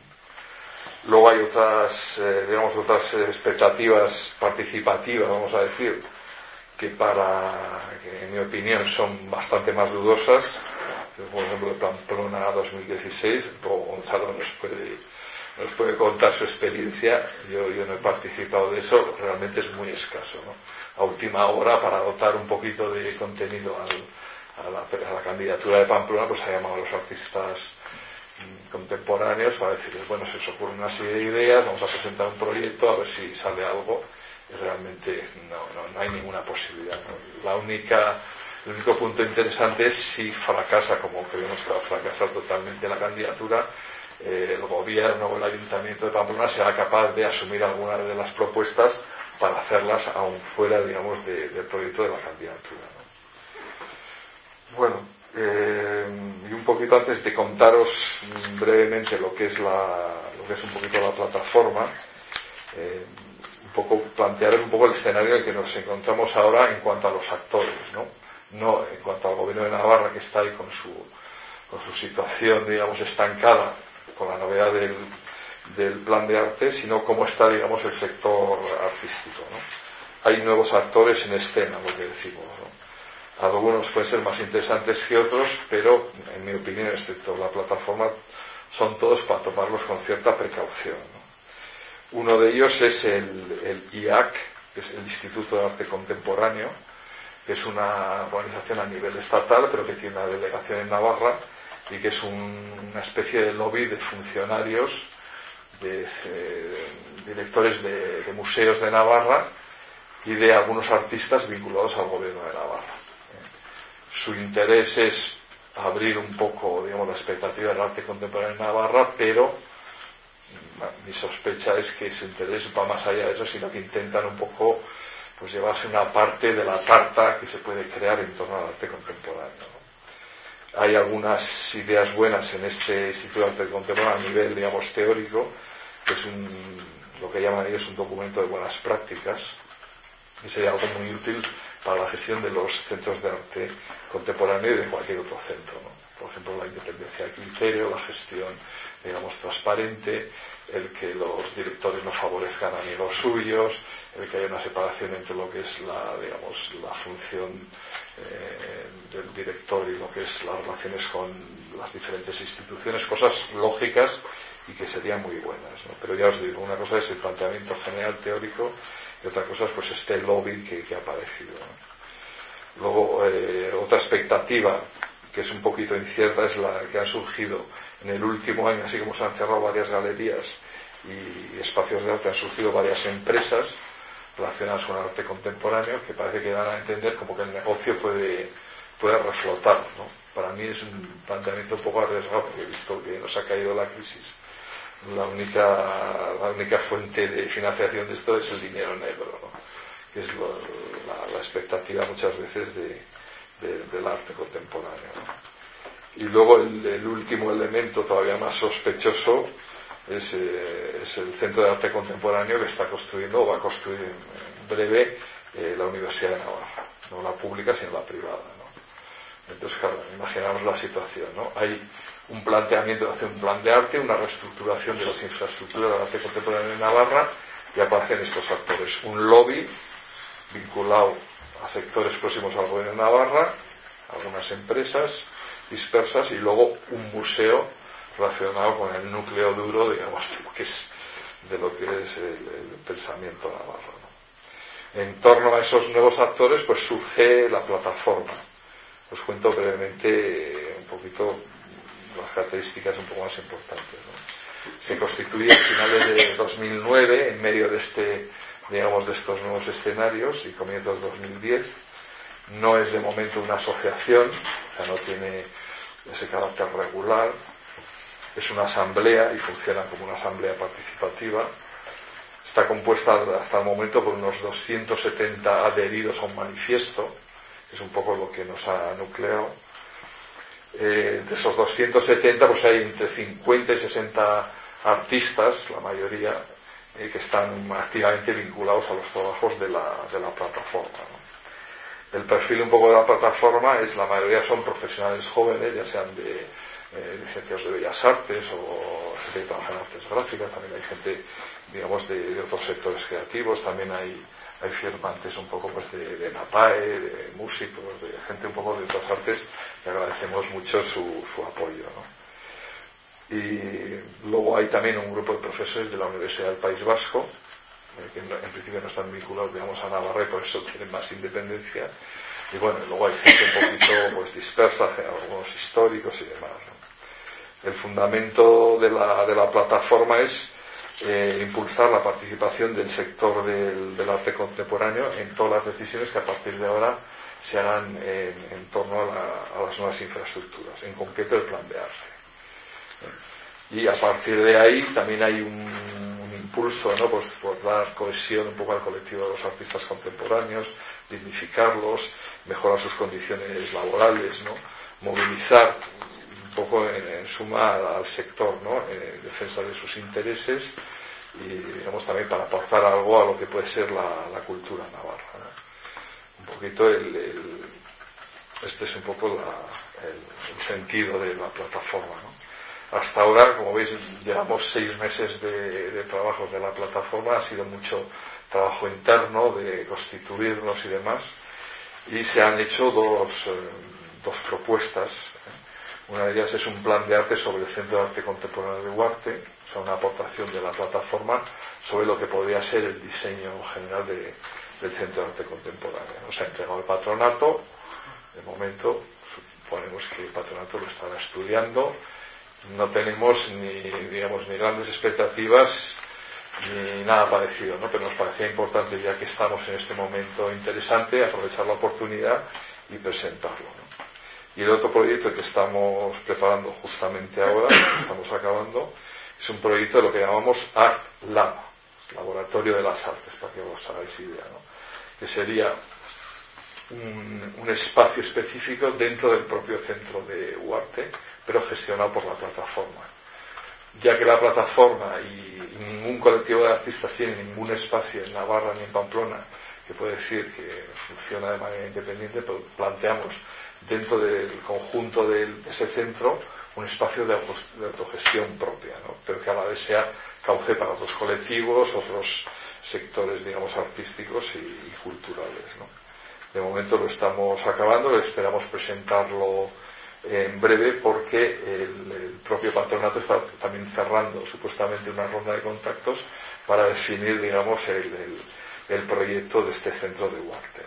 Luego hay otras, eh, digamos, otras expectativas participativas, vamos a decir, que para, que en mi opinión son bastante más dudosas. Por ejemplo, el Pamplona dos mil dieciséis, Gonzalo nos puede, nos puede contar su experiencia. Yo, yo no he participado de eso, realmente es muy escaso, ¿no? A última hora, para dotar un poquito de contenido al, a, la, a la candidatura de Pamplona, pues ha llamado a los artistas mmm, contemporáneos para decirles, bueno, se os ocurre una serie de ideas, vamos a presentar un proyecto, a ver si sale algo. Y realmente no, no, no hay ninguna posibilidad, ¿no? La única, el único punto interesante es si fracasa, como creemos que va a fracasar totalmente la candidatura, eh, el gobierno o el ayuntamiento de Pamplona será capaz de asumir algunas de las propuestas para hacerlas aún fuera, digamos, de, del proyecto de la candidatura, ¿no? Bueno, eh, y un poquito antes de contaros brevemente lo que es la, lo que es un poquito la plataforma, eh, un poco plantear un poco el escenario en el que nos encontramos ahora en cuanto a los actores, ¿no? No en cuanto al gobierno de Navarra, que está ahí con su, con su situación, digamos, estancada, con la novedad del, del plan de arte, sino cómo está, digamos, el sector artístico, ¿no? Hay nuevos actores en escena, lo que decimos, ¿no? Algunos pueden ser más interesantes que otros, pero en mi opinión, excepto la plataforma, son todos para tomarlos con cierta precaución, ¿no? Uno de ellos es el, el I A C, que es el Instituto de Arte Contemporáneo, que es una organización a nivel estatal, pero que tiene una delegación en Navarra y que es un, una especie de lobby de funcionarios, de, de directores de, de museos de Navarra y de algunos artistas vinculados al gobierno de Navarra. Su interés es abrir un poco, digamos, la expectativa del arte contemporáneo en Navarra, pero mi sospecha es que su interés va más allá de eso, sino que intentan un poco pues llevarse una parte de la tarta que se puede crear en torno al arte contemporáneo, ¿no? Hay algunas ideas buenas en este Instituto de Arte Contemporáneo a nivel, digamos, teórico, que es un, lo que llaman ellos un documento de buenas prácticas, y sería algo muy útil para la gestión de los centros de arte contemporáneo y de cualquier otro centro, ¿no? Por ejemplo, la independencia de criterio, la gestión, digamos, transparente, el que los directores no favorezcan a amigos suyos, el que haya una separación entre lo que es la, digamos, la función eh, del director y lo que es las relaciones con las diferentes instituciones, cosas lógicas y que serían muy buenas, ¿no? Pero ya os digo, una cosa es el planteamiento general teórico y otra cosa es pues este lobby que, que ha aparecido, ¿no? Luego, eh, otra expectativa que es un poquito incierta es la que han surgido en el último año, así como se han cerrado varias galerías y espacios de arte, han surgido varias empresas relacionadas con el arte contemporáneo que parece que dan a entender como que el negocio puede, puede reflotar, ¿no? Para mí es un planteamiento un poco arriesgado porque he visto que nos ha caído la crisis. La única, la única fuente de financiación de esto es el dinero negro, ¿no? Que es lo, la, la expectativa muchas veces de, de, del arte contemporáneo, ¿no? Y luego el, el último elemento todavía más sospechoso es, eh, es el Centro de Arte Contemporáneo que está construyendo o va a construir en, en breve eh, la Universidad de Navarra, no la pública sino la privada, ¿no? Entonces, claro, imaginamos la situación, ¿no? Hay un planteamiento de hacer un plan de arte, una reestructuración de las infraestructuras del arte contemporáneo en Navarra, y aparecen estos actores, un lobby vinculado a sectores próximos al gobierno de Navarra, algunas empresas dispersas y luego un museo relacionado con el núcleo duro, digamos, de lo que es, de lo que es el, el pensamiento navarro, ¿no? En torno a esos nuevos actores pues surge la plataforma. Os cuento brevemente un poquito las características un poco más importantes, ¿no? Se constituye a finales de dos mil nueve en medio de este, digamos, de estos nuevos escenarios y comienzos de dos mil diez. No es de momento una asociación, o sea, no tiene ese carácter regular. Es una asamblea y funciona como una asamblea participativa. Está compuesta hasta el momento por unos doscientos setenta adheridos a un manifiesto, que es un poco lo que nos ha nucleado. Eh, de esos doscientos setenta pues hay entre cincuenta y sesenta artistas, la mayoría, eh, que están activamente vinculados a los trabajos de la, de la plataforma, ¿no? El perfil un poco de la plataforma es, la mayoría son profesionales jóvenes, ya sean de eh, licenciados de Bellas Artes o gente que trabaja en artes gráficas, también hay gente, digamos, de, de otros sectores creativos, también hay, hay firmantes un poco pues de, de NAPAE, de músicos, de gente un poco de otras artes, que agradecemos mucho su, su apoyo, ¿no? Y luego hay también un grupo de profesores de la Universidad del País Vasco, que en, en principio no están vinculados, digamos, a Navarra y por eso tienen más independencia, y bueno, luego hay gente un poquito pues dispersa, algunos históricos y demás, ¿no? El fundamento de la, de la plataforma es eh, impulsar la participación del sector del, del arte contemporáneo en todas las decisiones que a partir de ahora se hagan en, en torno a, la, a las nuevas infraestructuras, en concreto el plan de arte. Y a partir de ahí también hay un impulso, ¿no? Pues por dar cohesión un poco al colectivo de los artistas contemporáneos, dignificarlos, mejorar sus condiciones laborales, ¿no? Movilizar un poco en, en suma al, al sector, ¿no? En defensa de sus intereses y, digamos, también para aportar algo a lo que puede ser la, la cultura navarra, ¿no? Un poquito el, el, este es un poco la, el, el sentido de la plataforma, ¿no? Hasta ahora, como veis, llevamos seis meses de, de trabajos de la plataforma, ha sido mucho trabajo interno de constituirnos y demás, y se han hecho dos, eh, dos propuestas. Una de ellas es un plan de arte sobre el Centro de Arte Contemporáneo de Huarte, o sea, una aportación de la plataforma sobre lo que podría ser el diseño general de, del Centro de Arte Contemporáneo. Nos ha entregado el patronato, de momento suponemos que el patronato lo estará estudiando. No tenemos ni, digamos, ni grandes expectativas ni nada parecido, ¿no? Pero nos parecía importante, ya que estamos en este momento interesante, aprovechar la oportunidad y presentarlo, ¿no? Y el otro proyecto que estamos preparando justamente ahora, que estamos acabando, es un proyecto de lo que llamamos Art Lab, Laboratorio de las Artes, para que os hagáis idea, ¿no? Que sería un, un espacio específico dentro del propio centro de Huarte, pero gestionado por la plataforma. Ya que la plataforma y, y ningún colectivo de artistas tiene ningún espacio en Navarra ni en Pamplona que puede decir que funciona de manera independiente, pero planteamos dentro del conjunto de ese centro un espacio de, de autogestión propia, ¿no? Pero que a la vez sea cauce para otros colectivos, otros sectores, digamos, artísticos y, y culturales, ¿no? De momento lo estamos acabando, esperamos presentarlo en breve porque el, el propio patronato está también cerrando supuestamente una ronda de contactos para definir, digamos, el, el, el proyecto de este centro de Huarte.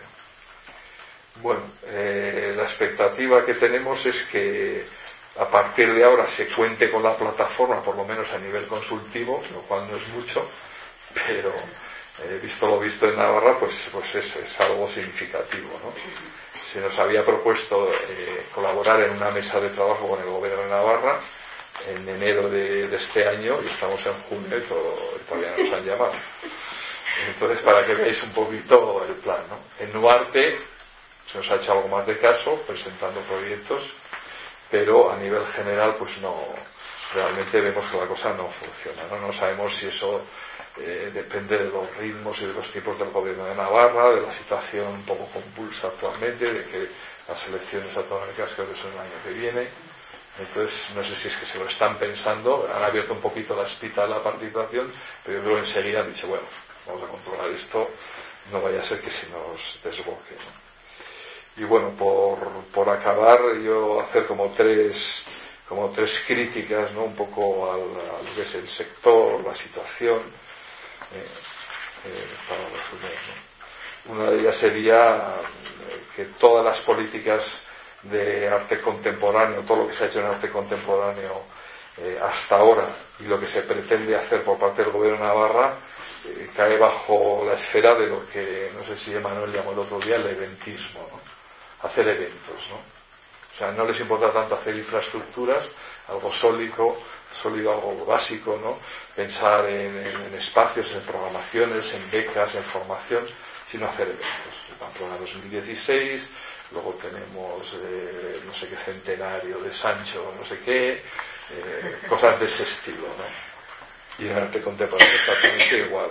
Bueno, eh, la expectativa que tenemos es que a partir de ahora se cuente con la plataforma, por lo menos a nivel consultivo, lo cual no es mucho, pero eh, visto lo visto en Navarra, pues, pues es, es algo significativo, ¿no? Se nos había propuesto eh, colaborar en una mesa de trabajo con el gobierno de Navarra en enero de, de este año, y estamos en junio y, todo, y todavía no nos han llamado. Entonces, para que veáis un poquito el plan, ¿no? En Huarte se nos ha hecho algo más de caso, presentando proyectos, pero a nivel general, pues no, realmente vemos que la cosa no funciona, ¿no? No sabemos si eso eh, depende de los ritmos y de los tiempos del gobierno de Navarra, de la situación un poco convulsa actualmente, de que las elecciones autonómicas creo que son el año que viene. Entonces, no sé si es que se lo están pensando, han abierto un poquito la espita de la participación, pero yo creo que enseguida han dicho, bueno, vamos a controlar esto, no vaya a ser que se nos desboque, ¿no? Y bueno, por, por acabar, yo hacer como tres, como tres críticas, ¿no? Un poco al, a lo que es el sector, la situación, eh, eh, para resumir, ¿no? Una de ellas sería que todas las políticas de arte contemporáneo, todo lo que se ha hecho en arte contemporáneo eh, hasta ahora y lo que se pretende hacer por parte del gobierno de Navarra eh, cae bajo la esfera de lo que, no sé si Emanuel llamó el otro día, el eventismo, ¿no? Hacer eventos, ¿no? O sea, no les importa tanto hacer infraestructuras, algo sólido, sólido, algo básico, ¿no? Pensar en, en, en espacios, en programaciones, en becas, en formación, sino hacer eventos. El Pamplona dos mil dieciséis, luego tenemos eh, no sé qué centenario de Sancho, no sé qué, eh, cosas de ese estilo, ¿no? Y en arte contemporáneo exactamente igual.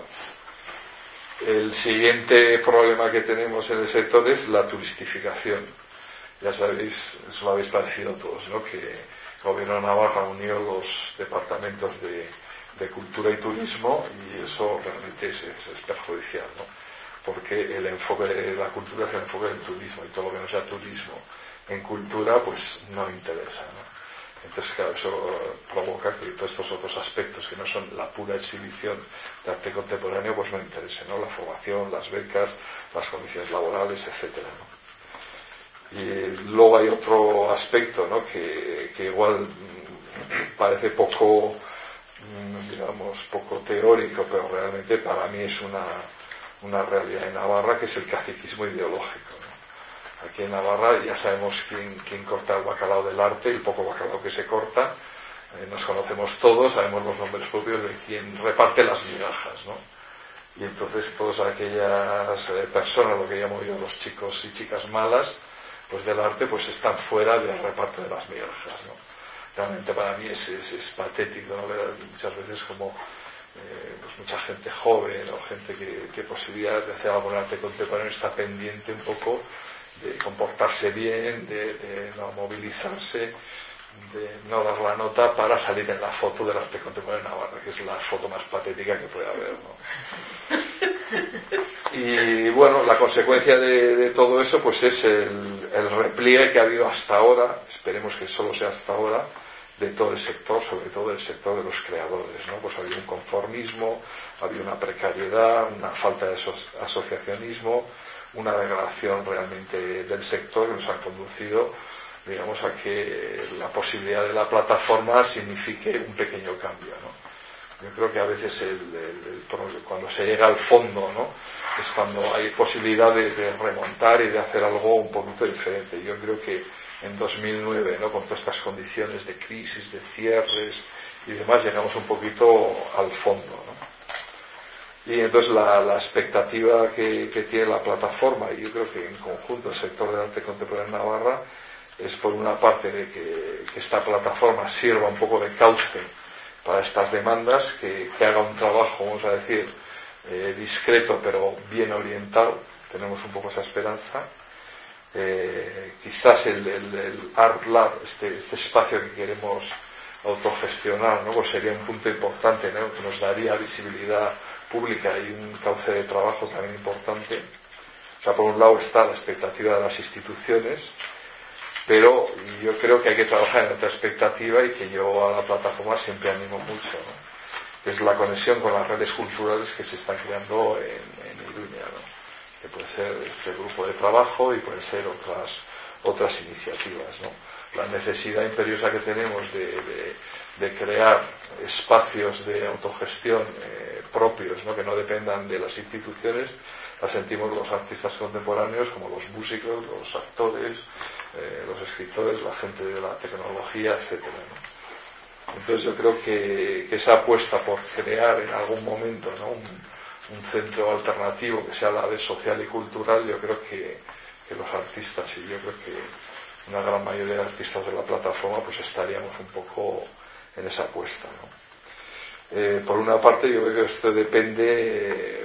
El siguiente problema que tenemos en el sector es la turistificación. Ya sabéis, eso lo habéis parecido todos, ¿no? Que el gobierno de Navarra unió los departamentos de, de cultura y turismo, y eso realmente es, es, es perjudicial, ¿no? Porque el enfoque de la cultura es el enfoque del turismo, y todo lo que no sea turismo en cultura, pues no interesa, ¿no? Entonces, claro, eso provoca que todos estos otros aspectos que no son la pura exhibición de arte contemporáneo, pues no interesen, ¿no? La formación, las becas, las condiciones laborales, etcétera, ¿no? Y luego hay otro aspecto, ¿no? que, que igual parece poco, digamos, poco teórico, pero realmente para mí es una, una realidad en Navarra, que es el caciquismo ideológico. Aquí en Navarra ya sabemos quién, quién corta el bacalao del arte, el poco bacalao que se corta, eh, nos conocemos todos, sabemos los nombres propios de quien reparte las migajas, ¿no? Y entonces todas aquellas eh, personas, lo que llamo yo los chicos y chicas malas, pues del arte, pues están fuera del reparto de las migajas, ¿no? Realmente para mí es, es, es patético, ¿no? Ver muchas veces como eh, pues mucha gente joven o gente que tiene posibilidades de hacer algo en arte contemporáneo está pendiente un poco de comportarse bien, de, de no movilizarse, de no dar la nota para salir en la foto del arte contemporáneo de Navarra, que es la foto más patética que puede haber, ¿no? Y bueno, la consecuencia de, de todo eso pues es el, el repliegue que ha habido hasta ahora, esperemos que solo sea hasta ahora, de todo el sector, sobre todo el sector de los creadores, ¿no? Pues ha habido un conformismo, ha habido una precariedad, una falta de aso asociacionismo, una degradación realmente del sector que nos ha conducido, digamos, a que la posibilidad de la plataforma signifique un pequeño cambio, ¿no? Yo creo que a veces el, el, el, cuando se llega al fondo, ¿no? Es cuando hay posibilidad de, de remontar y de hacer algo un poquito diferente. Yo creo que en dos mil nueve, ¿no? Con todas estas condiciones de crisis, de cierres y demás, llegamos un poquito al fondo, ¿no? Y entonces la, la expectativa que, que tiene la plataforma, y yo creo que en conjunto el sector del arte contemporáneo en Navarra, es por una parte de que, que esta plataforma sirva un poco de cauce para estas demandas, que, que haga un trabajo, vamos a decir, eh, discreto pero bien orientado. Tenemos un poco esa esperanza. Eh, quizás el, el, el Art Lab, este, este espacio que queremos autogestionar, ¿no? Pues sería un punto importante, ¿no? Que nos daría visibilidad pública y un cauce de trabajo también importante. O sea, por un lado está la expectativa de las instituciones, pero yo creo que hay que trabajar en otra expectativa y que yo a la plataforma siempre animo mucho, ¿no? Que es la conexión con las redes culturales que se están creando en, en Iruña, ¿no? Que puede ser este grupo de trabajo y pueden ser otras, otras iniciativas, ¿no? La necesidad imperiosa que tenemos de, de, de crear espacios de autogestión eh, propios, ¿no? Que no dependan de las instituciones, la sentimos los artistas contemporáneos como los músicos, los actores, eh, los escritores, la gente de la tecnología, etcétera, ¿no? Entonces yo creo que, que esa apuesta por crear en algún momento, ¿no? un, un centro alternativo que sea a la vez social y cultural, yo creo que, que los artistas, y yo creo que una gran mayoría de artistas de la plataforma, pues estaríamos un poco en esa apuesta, ¿no? Eh, por una parte yo creo que esto depende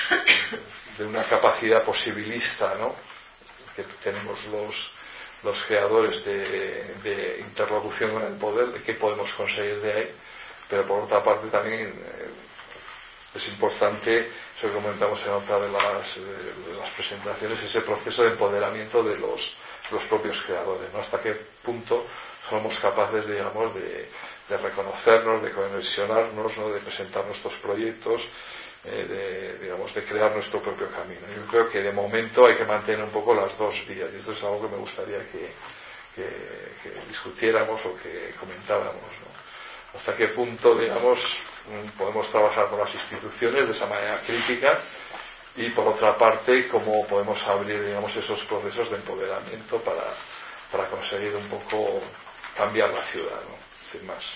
de una capacidad posibilista, ¿no? Que tenemos los, los creadores de, de interlocución con el poder, de qué podemos conseguir de ahí, pero por otra parte también eh, es importante, eso que comentamos en otra de las, de las presentaciones, ese proceso de empoderamiento de los, los propios creadores, ¿no? Hasta qué punto somos capaces, digamos, de, de reconocernos, de conexionarnos, ¿no? De presentar nuestros proyectos, eh, de, digamos, de crear nuestro propio camino. Yo creo que de momento hay que mantener un poco las dos vías, y esto es algo que me gustaría que, que, que discutiéramos o que comentáramos, ¿no? Hasta qué punto, digamos, podemos trabajar con las instituciones de esa manera crítica, y por otra parte cómo podemos abrir, digamos, esos procesos de empoderamiento para, para conseguir un poco cambiar la ciudad, ¿no? Sin más.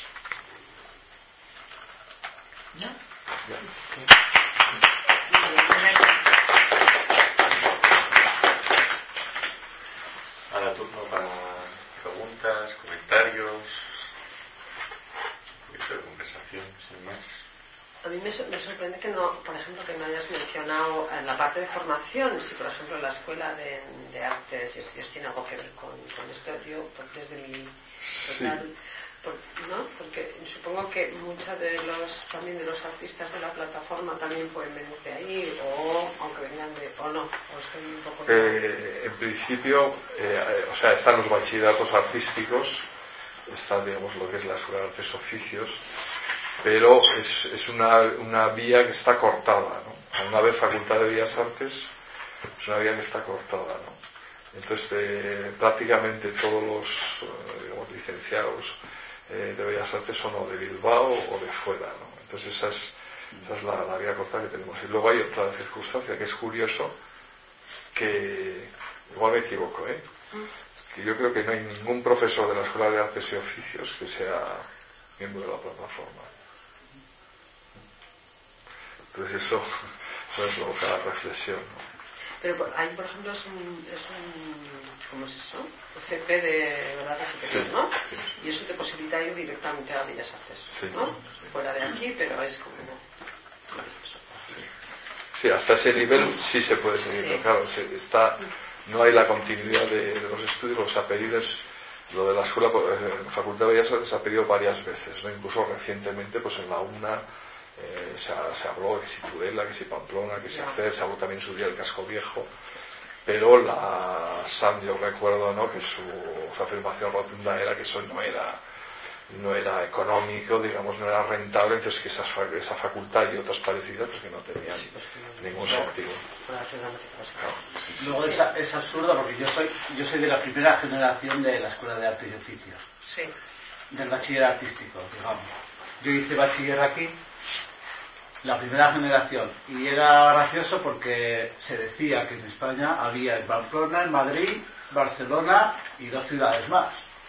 ¿Ya? ¿Ya? Sí. Ahora turno para preguntas, comentarios, un poquito de conversación, sin más. A mí me, me sorprende que no, por ejemplo, que no hayas mencionado en la parte de formación, si por ejemplo la escuela de, de artes y oficios tiene algo que ver con, con esto, yo, porque desde mi total, Sí. por, ¿no? Porque supongo que muchos de los, también de los artistas de la plataforma también pueden venir de ahí, o aunque vengan de, o no, o estoy un poco... Eh, en principio, eh, o sea, están los bachilleratos artísticos, está, digamos, lo que es la escuela de artes oficios, pero es, es una, una vía que está cortada, ¿no? Al no haber facultad de Bellas Artes, es una vía que está cortada, ¿no? Entonces, eh, prácticamente todos los, eh, digamos, licenciados eh, de Bellas Artes son o de Bilbao o de fuera, ¿no? Entonces, esa es, esa es la, la vía cortada que tenemos. Y luego hay otra circunstancia que es curioso, que igual me equivoco, ¿eh? Que yo creo que no hay ningún profesor de la Escuela de Artes y Oficios que sea miembro de la plataforma. Entonces eso puede provocar la reflexión, ¿no? Pero ahí, por ejemplo, es un, es un ¿cómo es eso? F P de verdad superior, sí, ¿no? Y eso te posibilita ir directamente a Bellas Artes, sí, ¿no? Fuera de aquí, pero es como... Sí, sí, hasta ese nivel sí se puede seguir, sí. Pero claro, se, está, no hay la continuidad de, de los estudios, lo que se ha pedido es... Lo de la escuela, en la Facultad de Bellas Artes se ha pedido varias veces, ¿no? Incluso recientemente, pues en la UNA eh, se, se habló que si Tudela, que si Pamplona, que si Acer, se habló también en su día del Casco Viejo, pero la S A M, yo recuerdo, ¿no?, que su, su afirmación rotunda era que eso no era no era económico, digamos, no era rentable, entonces que esas, esa facultad y otras parecidas pues que no tenían ningún sentido. Claro. Luego es, es absurdo porque yo soy yo soy de la primera generación de la Escuela de Artes y Oficios, sí, del bachiller artístico, digamos. Yo hice bachiller aquí, la primera generación, y era gracioso porque se decía que en España había en Pamplona, en Madrid, Barcelona y dos ciudades más.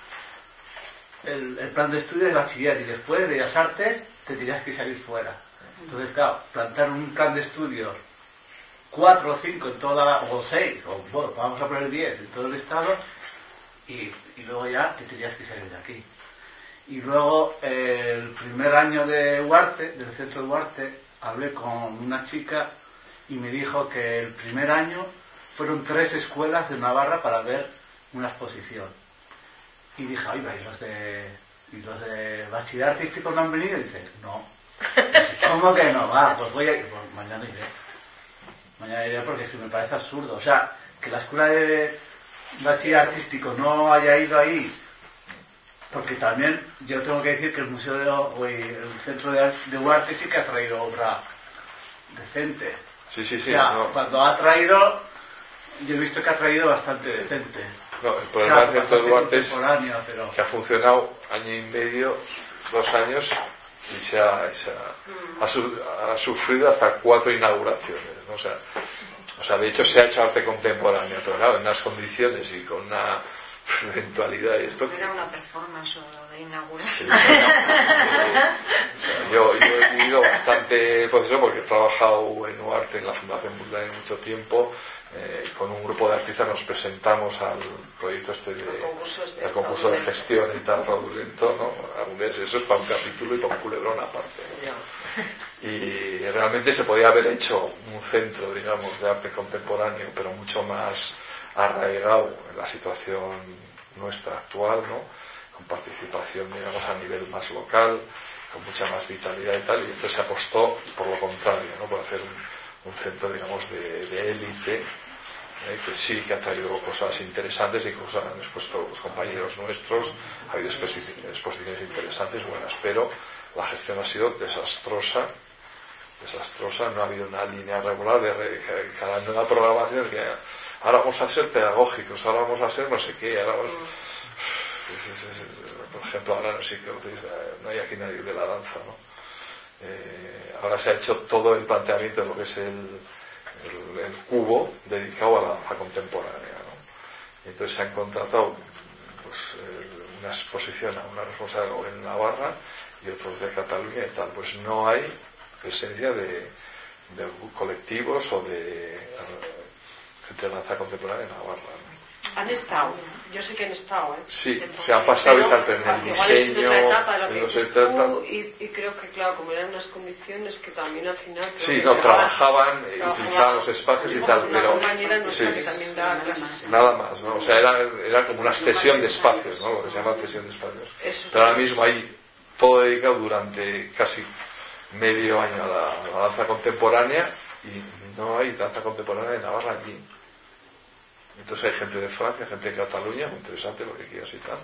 El, el plan de estudio de bachiller, y después de Bellas Artes te tenías que salir fuera. Entonces, claro, plantar un plan de estudio cuatro o cinco en toda, o seis, o bueno, vamos a poner diez en todo el estado, y, y luego ya te tenías que salir de aquí. Y luego, eh, el primer año de Huarte, del centro de Huarte, hablé con una chica y me dijo que el primer año fueron tres escuelas de Navarra para ver una exposición. Y dije, ay, ¿y los de, y los de bachiller artístico no han venido? Y dice, no. ¿Cómo que no? Ah, pues voy a ir, pues mañana iré. Mañana iré porque es que me parece absurdo. O sea, que la escuela de bachiller artístico no haya ido ahí, porque también yo tengo que decir que el museo de, o el centro de, de Huarte sí que ha traído obra decente. Sí, sí, sí. O sea, no. cuando ha traído, yo he visto que ha traído bastante decente. No, el problema del centro de Duarte es pero... que ha funcionado año y medio, dos años, y se ha, se ha, ha, su, ha sufrido hasta cuatro inauguraciones, ¿no? O sea, o sea, de hecho se ha hecho arte contemporáneo, pero claro, en unas condiciones y con una eventualidad y esto... Era una performance o de inauguración. Sí, o sea, yo, yo he vivido bastante proceso porque he trabajado en Huarte, en la Fundación Muldain mucho tiempo. Eh, con un grupo de artistas nos presentamos al proyecto este de, de el concurso de gestión y tal fraudulento, ¿no? Eso es para un capítulo y para un culebrón aparte, ¿no? Y realmente se podía haber hecho un centro, digamos, de arte contemporáneo, pero mucho más arraigado en la situación nuestra actual, ¿no? Con participación, digamos, a nivel más local, con mucha más vitalidad y tal, y entonces se apostó por lo contrario, ¿no? Por hacer un un centro, digamos, de, de élite, eh, que sí que ha traído cosas interesantes y cosas han expuesto los compañeros nuestros, ha habido exposiciones interesantes, buenas, pero la gestión ha sido desastrosa, desastrosa, no ha habido una línea regular de re, cada año una programación que ahora vamos a ser pedagógicos, ahora vamos a ser no sé qué, ahora vamos... Por ejemplo, ahora no sé qué, no hay aquí nadie de la danza, ¿no? Eh, ahora se ha hecho todo el planteamiento de lo que es el, el, el cubo dedicado a la danza contemporánea, ¿no? Entonces se han contratado pues, eh, una exposición a una responsable en Navarra y otros de Cataluña y tal, pues no hay presencia de, de colectivos o de eh, gente de danza contemporánea en Navarra, ¿no? Han estado, yo sé que han estado, ¿eh? Sí, se han pasado pero, y tal, pero en el diseño, igual es otra etapa de lo que en los dices tú, y, y creo que, claro, como eran unas condiciones que también al final... Sí, no, trabajaban, y utilizaban los espacios y tal, pero... Sí, sí, que también da clases. nada más, ¿no? O sea, era, era como una cesión de espacios, ¿no? Lo que se llama cesión de espacios. Pero ahora mismo hay todo dedicado durante casi medio año a la, a la danza contemporánea y no hay danza contemporánea de Navarra allí. Entonces hay gente de Francia, gente de Cataluña, muy interesante lo que quieras y tal.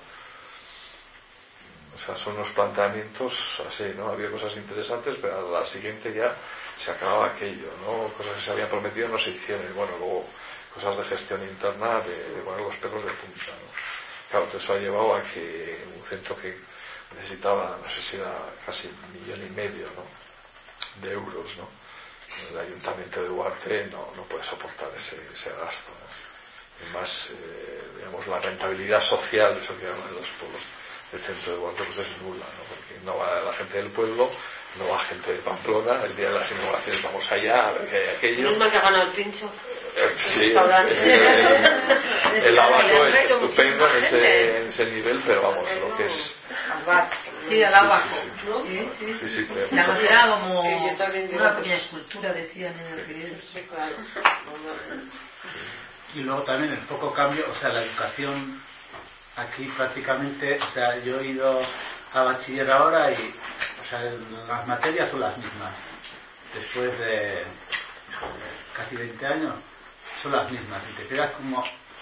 O sea, son unos planteamientos así, ¿no? Había cosas interesantes, pero a la siguiente ya se acababa aquello, ¿no? Cosas que se habían prometido no se hicieron. Y bueno, luego cosas de gestión interna, de, de poner los pelos de punta, ¿no? Claro, todo eso ha llevado a que un centro que necesitaba, no sé si era casi un millón y medio, ¿no? De euros, ¿no? El ayuntamiento de Huarte no, no puede soportar ese, ese gasto, ¿no? Y más, eh, digamos, la rentabilidad social, eso que llaman los pueblos del centro de Huarte, pues es nula, ¿no? Porque no va la gente del pueblo, no va gente de Pamplona, el día de las inauguraciones vamos allá a ver que hay aquello. No es que ha ganado el pincho. Eh, sí, el, el, el abaco es estupendo en ese, en ese nivel, pero vamos, lo que es... Sí, al abajo. Sí, sí, sí. Sí, sí, sí, la consideraba como una pequeña escultura, decían en el periódico. Sí, claro. Y luego también el poco cambio, o sea, la educación aquí prácticamente, o sea, yo he ido a bachiller ahora y, o o sea, las materias son las mismas. Después de casi veinte años, son las mismas. Y te quedas como...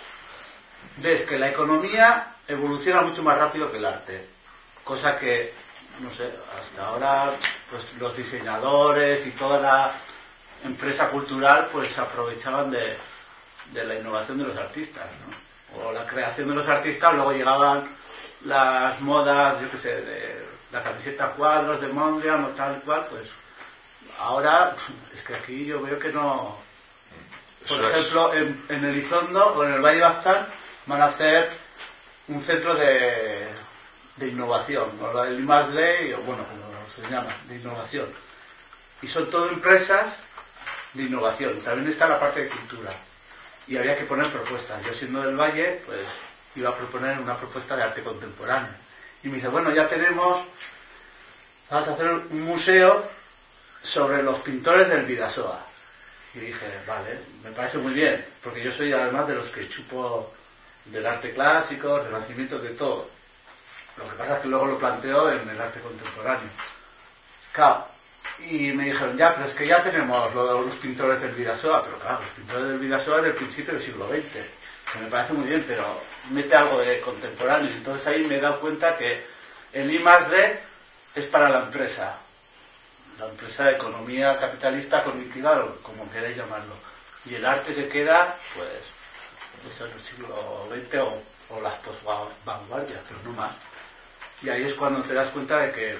Ves que la economía evoluciona mucho más rápido que el arte. Cosa que, no sé, hasta ahora, pues los diseñadores y toda la empresa cultural, pues se aprovechaban de, de la innovación de los artistas, ¿no? O la creación de los artistas, luego llegaban las modas, yo qué sé, de la camiseta a cuadros de Mondrian o tal cual, pues ahora es que aquí yo veo que no. Por Eso ejemplo, es... en, en Elizondo o en el Valle Baztán van a hacer un centro de, de innovación, ¿no? El I más D, o bueno, como se llama, de innovación. Y son todo empresas de innovación. También está la parte de cultura. Y había que poner propuestas. Yo siendo del Valle, pues iba a proponer una propuesta de arte contemporáneo. Y me dice, bueno, ya tenemos, vamos a hacer un museo sobre los pintores del Bidasoa. Y dije, vale, me parece muy bien, porque yo soy además de los que chupo del arte clásico, renacimiento, de todo. Lo que pasa es que luego lo planteo en el arte contemporáneo. Claro, y me dijeron, ya, pero es que ya tenemos lo, los pintores del Bidasoa, pero claro, los pintores del Bidasoa del principio del siglo veinte, que me parece muy bien, pero mete algo de contemporáneo. Entonces ahí me he dado cuenta que el I más D es para la empresa, la empresa de economía capitalista cognitiva, como queráis llamarlo, y el arte se queda, pues, eso en el siglo veinte o, o las posvanguardias, pero no más. Y ahí es cuando te das cuenta de que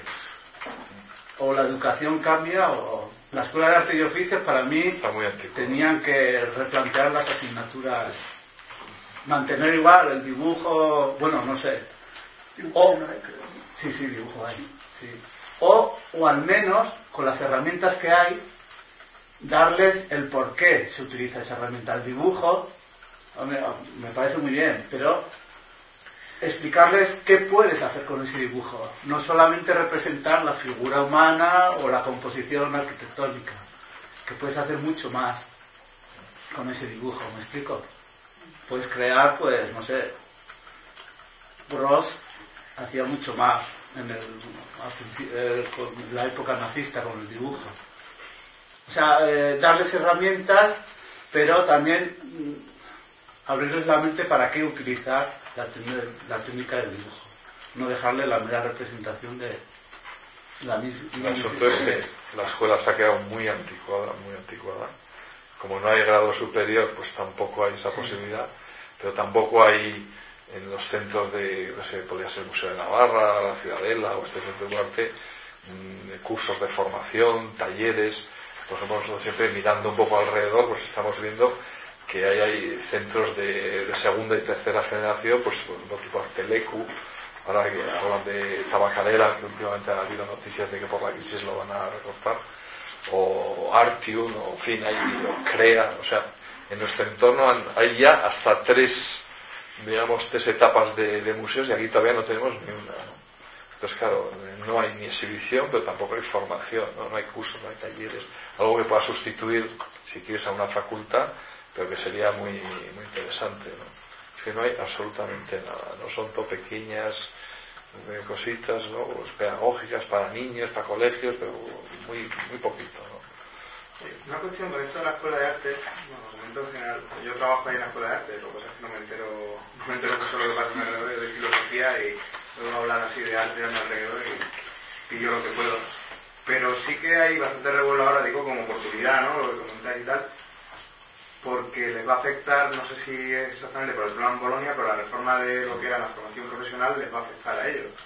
o la educación cambia o la escuela de arte y oficios para mí tenían que replantear las asignaturas, mantener igual el dibujo, bueno, no sé, o, sí, sí, dibujo hay, sí. o, o al menos con las herramientas que hay darles el por qué se utiliza esa herramienta. El dibujo me, me parece muy bien, pero explicarles qué puedes hacer con ese dibujo, no solamente representar la figura humana o la composición arquitectónica, que puedes hacer mucho más con ese dibujo, ¿me explico? Puedes crear, pues, no sé, Ross hacía mucho más en el, eh, con la época nazista con el dibujo. O sea, eh, darles herramientas, pero también mm, abrirles la mente para qué utilizar La, la técnica del dibujo, no dejarle la mera representación de la misma. El asunto es que la escuela se ha quedado muy anticuada, muy anticuada. Como no hay grado superior, pues tampoco hay esa sí. posibilidad, pero tampoco hay en los centros de, no sé, podría ser el Museo de Navarra, la Ciudadela o este centro de arte, mmm, cursos de formación, talleres. Por ejemplo, nosotros siempre mirando un poco alrededor, pues estamos viendo que hay, hay centros de, de segunda y tercera generación, pues por ejemplo tipo Artelecu, ahora que hablan de Tabacalera, que últimamente ha habido noticias de que por la crisis lo van a recortar, o Artium, o en fin, hay Crea, o sea, en nuestro entorno hay ya hasta tres, digamos, tres etapas de, de museos y aquí todavía no tenemos ni una, ¿no? Entonces, claro, no hay ni exhibición, pero tampoco hay formación, ¿no? No hay cursos, no hay talleres, algo que pueda sustituir, si quieres, a una facultad, pero que sería muy, muy interesante, ¿no? Es que no hay absolutamente nada, no son todo pequeñas eh, cositas, ¿no? Pues pedagógicas para niños, para colegios, pero muy, muy poquito, ¿no? Una cuestión con esto de la escuela de arte, bueno, comento en general, yo trabajo ahí en la escuela de arte, lo que pasa es que no me entero, no me entero mucho lo que pasa a mi alrededor, de filosofía y luego hablar así de arte a mi alrededor y pillo lo que puedo. Pero sí que hay bastante revuelo ahora, digo, como oportunidad, ¿no? Lo que comentáis y tal, porque les va a afectar, no sé si es exactamente por el plan Bolonia, pero la reforma de lo que era la formación profesional les va a afectar a ellos.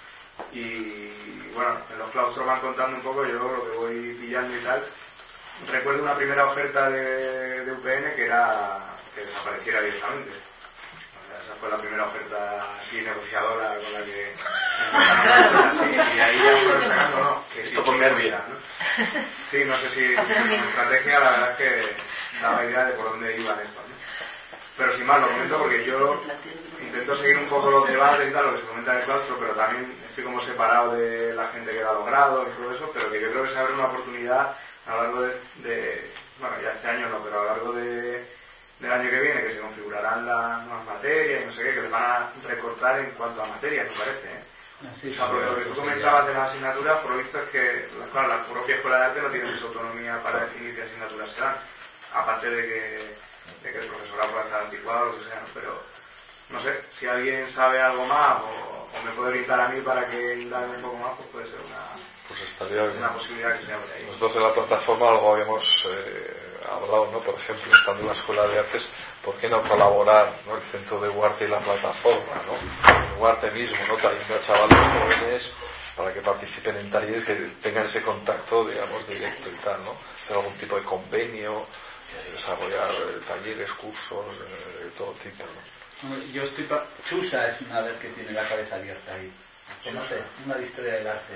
Y bueno, en los claustros van contando un poco, yo lo que voy pillando y tal. Recuerdo una primera oferta de, de U P N que era que desapareciera directamente. O sea, esa fue la primera oferta así negociadora con la que empezaron así, y ahí ya fueron sacando, no, que esto por nervia, ¿no? Sí, no sé si como estrategia la verdad es que daba idea de por dónde iban estos, ¿no? Pero sin más lo comento porque yo intento seguir un poco los debates y tal, lo que se comenta en el claustro, pero también estoy como separado de la gente que da los grados y todo eso, pero que yo creo que se abre una oportunidad a lo largo de, de bueno, ya este año no, pero a lo largo de, del año que viene, que se configurarán las nuevas materias y no sé qué, que les van a recortar en cuanto a materias, me parece, ¿eh? Sí, O sea, porque lo que tú comentabas de las asignaturas, por lo visto es que, claro, la propia escuela de arte no tiene mucha autonomía para definir qué asignaturas se dan, aparte de que, de que el profesorado pueda estar anticuado o lo que sea, ¿no? Pero, no sé, si alguien sabe algo más o, o me puede orientar a mí para que indague un poco más, pues puede ser una, pues estaría bien. una posibilidad que se abre ahí. Nosotros en la plataforma algo habíamos eh, hablado, ¿no? Por ejemplo, estando en la Escuela de Artes, ¿por qué no colaborar, ¿no? El Centro de Huarte y la plataforma, ¿no? El Huarte mismo, ¿no? Trayendo a chavales jóvenes para que participen en talleres, que tengan ese contacto, digamos, directo y tal, ¿no? Hacer algún tipo de convenio, desarrollar eh, talleres, cursos, eh, de todo tipo, ¿no? Yo estoy... Pa... Chusa es una vez que tiene la cabeza abierta ahí. ¿Conoces? Una de historia del arte.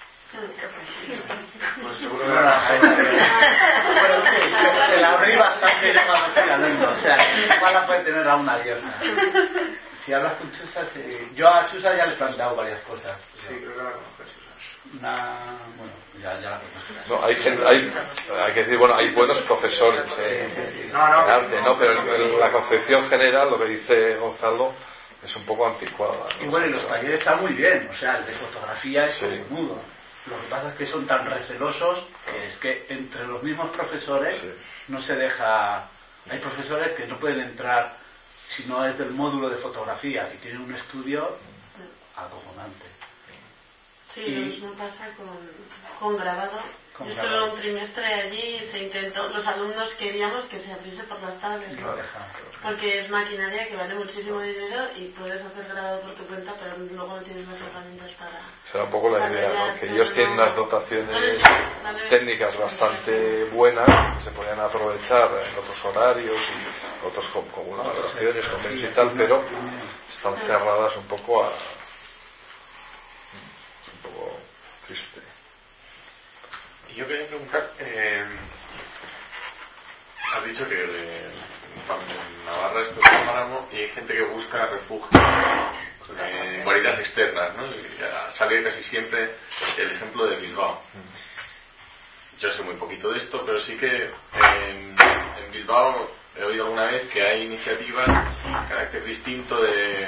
Pues seguro que la Bueno, sí, se la abrí bastante yo cuando fui alumno, o sea, igual la puede tener aún abierta. Si hablas con Chusa, sí. Yo a Chusa ya le he planteado varias cosas. Sí, creo que la conozco, Chusa. Una... bueno, ya, ya la conozco. No, hay, gente, hay, hay que decir, bueno, hay buenos profesores eh, Sí, sí, sí. No, no, en arte, no, ¿no? Pero no, en, en la concepción general, lo que dice Gonzalo, es un poco anticuada, ¿no? Y bueno, y los talleres están muy bien, o sea, el de fotografía es Sí. mudo. Lo que pasa es que son tan recelosos que es que entre los mismos profesores Sí. no se deja... Hay profesores que no pueden entrar si no es del módulo de fotografía y tienen un estudio acojonante. Sí, Y- lo mismo pasa con, con grabado. Con Yo estuve grabado. un trimestre allí y se intentó, los alumnos queríamos que se abriese por las tablets, No ¿no? deja. Porque es maquinaria que vale muchísimo dinero y puedes hacer grabado por tu cuenta, pero luego no tienes las herramientas para... Será un poco la idea, ¿no? Que ellos tienen unas dotaciones no les- no les- técnicas bastante buenas, que se podían aprovechar en otros horarios y otros con, con colaboraciones, convenios y tal, pero están cerradas un poco a... un poco triste. Y yo quería preguntar, eh, has dicho que de, en Navarra esto es un páramo y hay gente que busca refugio en guaridas externas, ¿no? Y ya sale casi siempre el ejemplo de Bilbao. Yo sé muy poquito de esto, pero sí que en, en Bilbao he oído alguna vez que hay iniciativas de carácter distinto de eh,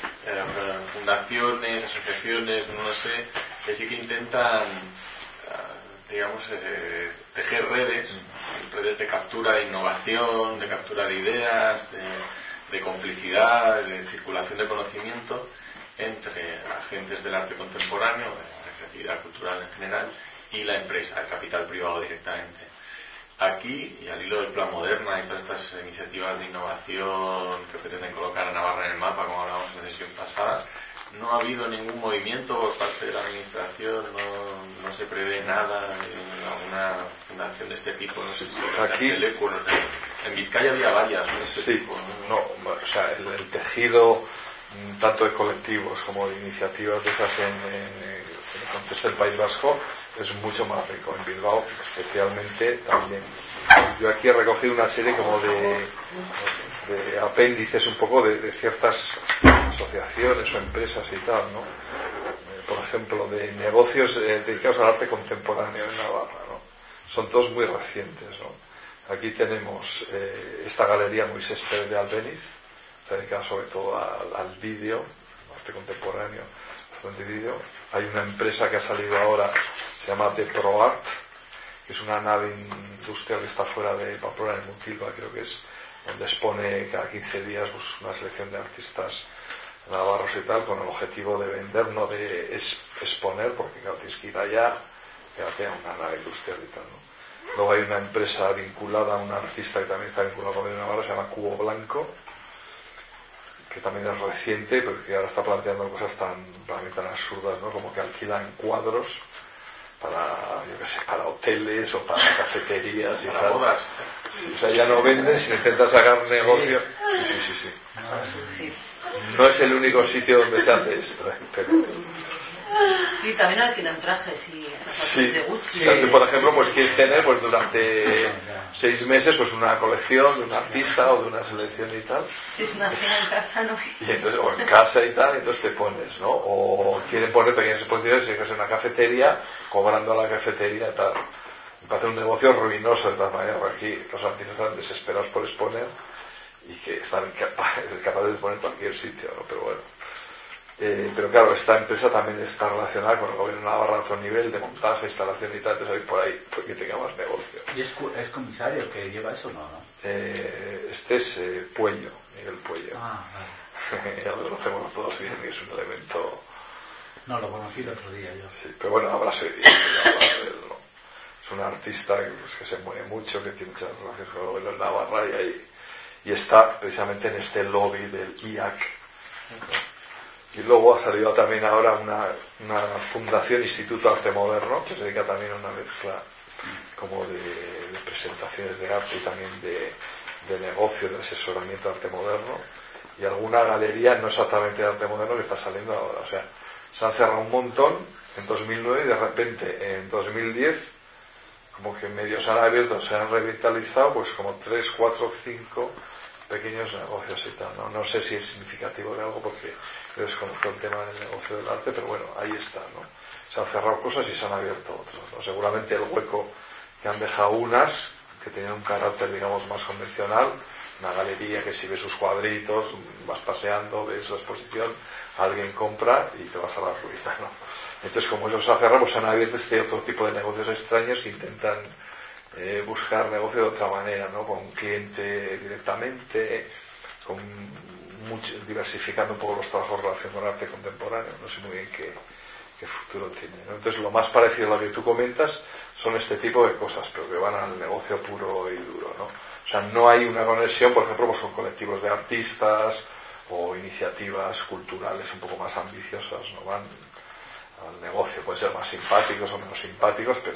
fundaciones, asociaciones, no lo sé, que sí que intentan, digamos, eh, tejer redes, redes de captura de innovación, de captura de ideas, de, de complicidad, de circulación de conocimiento entre agentes del arte contemporáneo, de la creatividad cultural en general, y la empresa, el capital privado directamente. Aquí, y al hilo del Plan Moderna y todas estas iniciativas de innovación que pretenden colocar a Navarra en el mapa, como hablábamos en la sesión pasada, no ha habido ningún movimiento por parte de la administración, no, no se prevé nada de alguna fundación de este tipo, no sé si Aquí, el Teleco, no sé. En Vizcaya había varias de este sí, tipo, ¿no? No, o sea, el, el tejido tanto de colectivos como de iniciativas de esas en, en, en el contexto del País Vasco es mucho más rico. En Bilbao especialmente también. Yo aquí he recogido una serie como de, de apéndices un poco de, de ciertas asociaciones o empresas y tal, ¿no? Eh, por ejemplo, de negocios eh, dedicados al arte contemporáneo en Navarra, ¿no? Son todos muy recientes, ¿no? Aquí tenemos eh, esta galería Moisés Pérez de Albéniz, dedicada sobre todo al, al vídeo, arte contemporáneo, bastante vídeo. Hay una empresa que ha salido ahora, se llama The ProArt, que es una nave industrial que está fuera de Pamplona, en Montilva creo que es, donde expone cada quince días pues, una selección de artistas navarros y tal, con el objetivo de vender, no de es, exponer, porque claro, tienes que ir allá, quédate a una nave industrial y tal, ¿no? Luego hay una empresa vinculada a un artista que también está vinculado con el Navarro, se llama Cubo Blanco, que también es reciente, pero que ahora está planteando cosas tan, para mí tan absurdas, ¿no? Como que alquilan cuadros para, yo qué sé, para hoteles o para cafeterías y para tal. bodas. Sí, o sea, ya no vendes, sino intentas sacar negocio. Sí, sí, sí, sí. Sí. No es el único sitio donde se hace esto, ¿eh? Pero... Sí, también alquilan trajes y zapatos Sí, de Gucci. o sea, tú, por ejemplo, pues quieres tener pues durante seis meses pues una colección de un artista o de una selección y tal. Si es una cena en casa, ¿no? Y entonces, o en casa y tal, entonces te pones, ¿no? O quieren poner pequeñas exposiciones, si es en una cafetería, cobrando a la cafetería y tal. Me parece un negocio ruinoso de todas maneras, porque aquí los artistas están desesperados por exponer y que están capaces de exponer en cualquier sitio, ¿no? Pero bueno. Eh, pero claro, esta empresa también está relacionada con el gobierno de Navarra a otro nivel de montaje, instalación y tal, entonces hay por ahí porque tenga más negocio. ¿Y es, es comisario que lleva eso o no? no? Eh, este es eh, Puello, Miguel Puello. Ah, vale. Ya lo conocemos todos bien, que es un elemento... No, lo conocí el otro día yo. Sí, pero bueno, habrá oído hablar de él, ¿no? Es un artista que, pues, que se mueve mucho, que tiene muchas relaciones con el gobierno de Navarra y, ahí, y está precisamente en este lobby del I A C, ¿no? Y luego ha salido también ahora una, una fundación, Instituto Arte Moderno, que se dedica también a una mezcla como de, de presentaciones de arte y también de, de negocio, de asesoramiento de arte moderno, y alguna galería no exactamente de arte moderno que está saliendo ahora. O sea, se han cerrado un montón en dos mil nueve y de repente en dos mil diez como que medio se han abierto, se han revitalizado pues como tres, cuatro, cinco pequeños negocios y tal, ¿no? No sé si es significativo de algo porque yo desconozco el tema del negocio del arte, pero bueno, ahí está, ¿no? Se han cerrado cosas y se han abierto otras, ¿no? Seguramente el hueco que han dejado unas, que tenían un carácter, digamos, más convencional, una galería que si ves sus cuadritos, vas paseando, ves la exposición, alguien compra y te vas a la ruina, ¿no? Entonces, como eso se ha cerrado, pues se han abierto este otro tipo de negocios extraños que intentan eh, buscar negocio de otra manera, ¿no? Con un cliente directamente, con mucho, diversificando un poco los trabajos relacionados con el arte contemporáneo. No sé muy bien qué, qué futuro tiene, ¿no? Entonces, lo más parecido a lo que tú comentas son este tipo de cosas, pero que van al negocio puro y duro, ¿no? O sea, no hay una conexión, por ejemplo, pues con colectivos de artistas o iniciativas culturales un poco más ambiciosas, ¿no? Van al negocio, pueden ser más simpáticos o menos simpáticos, pero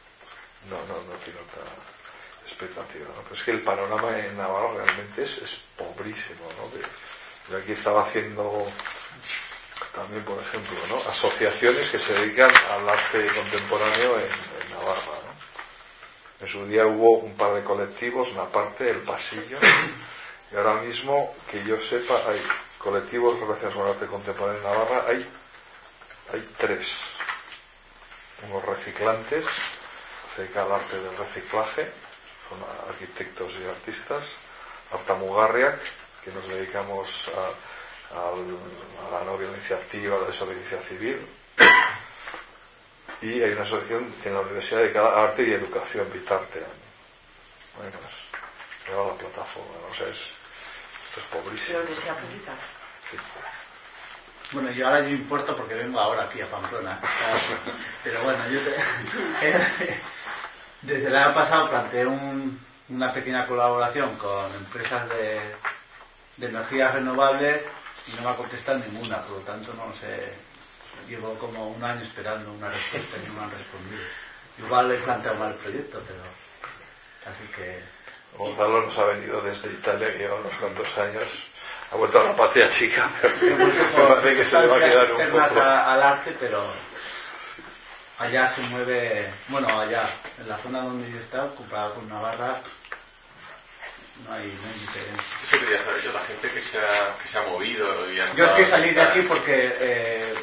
no, no, no tiene otra expectativa, ¿no? Pero es que el panorama en Navarra realmente es, es pobrísimo, ¿no? De, yo aquí estaba haciendo también, por ejemplo, ¿no? Asociaciones que se dedican al arte contemporáneo en, en Navarra, ¿no? En su día hubo un par de colectivos, una parte, el Pasillo, y ahora mismo, que yo sepa, hay colectivos relacionados con el arte contemporáneo en Navarra, hay, hay tres. Unos reciclantes, se dedica al arte del reciclaje, son arquitectos y artistas, Artamugarriak, que nos dedicamos a, a, a la no violencia activa, a la desobediencia civil, y hay una asociación en la universidad dedicada a arte y educación, Vitarte. Bueno, es, lleva la plataforma, ¿no? O sea, es, esto es pobrísimo. ¿La universidad pública? Sí. Bueno, yo ahora yo importo porque vengo ahora aquí a Pamplona. Pero bueno, yo te, desde el año pasado planteé un, una pequeña colaboración con empresas de, de energías renovables y no me ha contestado ninguna, por lo tanto no sé, llevo como un año esperando una respuesta y no me han respondido. Igual le he planteado mal el proyecto, pero así que... Gonzalo nos ha venido desde Italia, que lleva unos cuantos años. Ha vuelto a la patria chica, pero me parece que se le va a quedar un poco a, al arte, pero allá se mueve, bueno, allá, en la zona donde yo he estado, comparado con Navarra, no hay, no hay diferencia. Eso quería saber yo, la gente que se ha, que se ha movido y ha Yo es que estado- salí de aquí porque... Eh,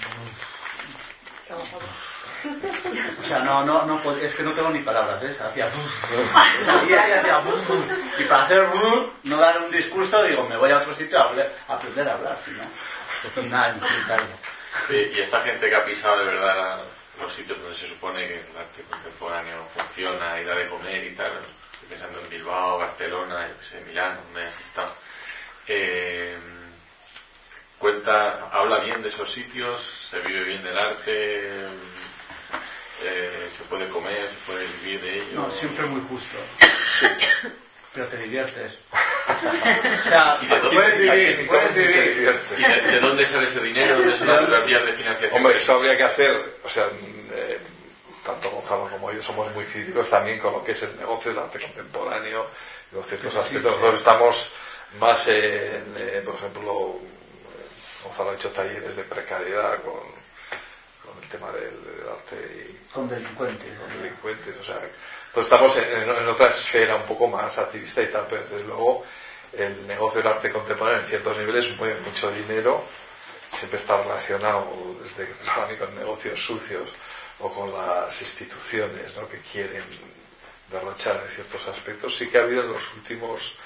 o sea, no, no, no, pod- es que no tengo ni palabras, ¿ves? Hacía... Salía y hacía... Y para hacer... no dar un discurso, digo, me voy a otro sitio a, hablar, a aprender a hablar, si no... Nada, insultarlo. Sí, y esta gente que ha pisado de verdad los sitios donde se supone que el arte contemporáneo funciona y da de comer y tal, estoy pensando en Bilbao, Barcelona, yo que sé, Milán, donde has estado, eh, cuenta, habla bien de esos sitios, se vive bien del arte, eh, se puede comer, se puede vivir de ello. No, siempre muy justo. Pero te diviertes. O sea, ¿Y de dónde- puedes vivir, Aquí puedes se vivir. divierte. ¿Y de, de dónde sale ese dinero? ¿Dónde son las vías de financiación? Hombre, eso habría que hacer, o sea, eh, tanto Gonzalo como yo somos muy críticos también con lo que es el negocio del arte contemporáneo, y con ciertos Pero aspectos. sí, Nosotros estamos más en, eh, por ejemplo, Gonzalo ha hecho talleres de precariedad con, con el tema del, del arte y Con delincuentes. con ¿no? delincuentes, o sea, entonces estamos en, en, en otra esfera un poco más activista y tal, pero desde luego el negocio del arte contemporáneo en ciertos niveles mueve mucho dinero, siempre está relacionado desde para mí con negocios sucios o con las instituciones, ¿no?, que quieren derrochar en ciertos aspectos. Sí que ha habido en los últimos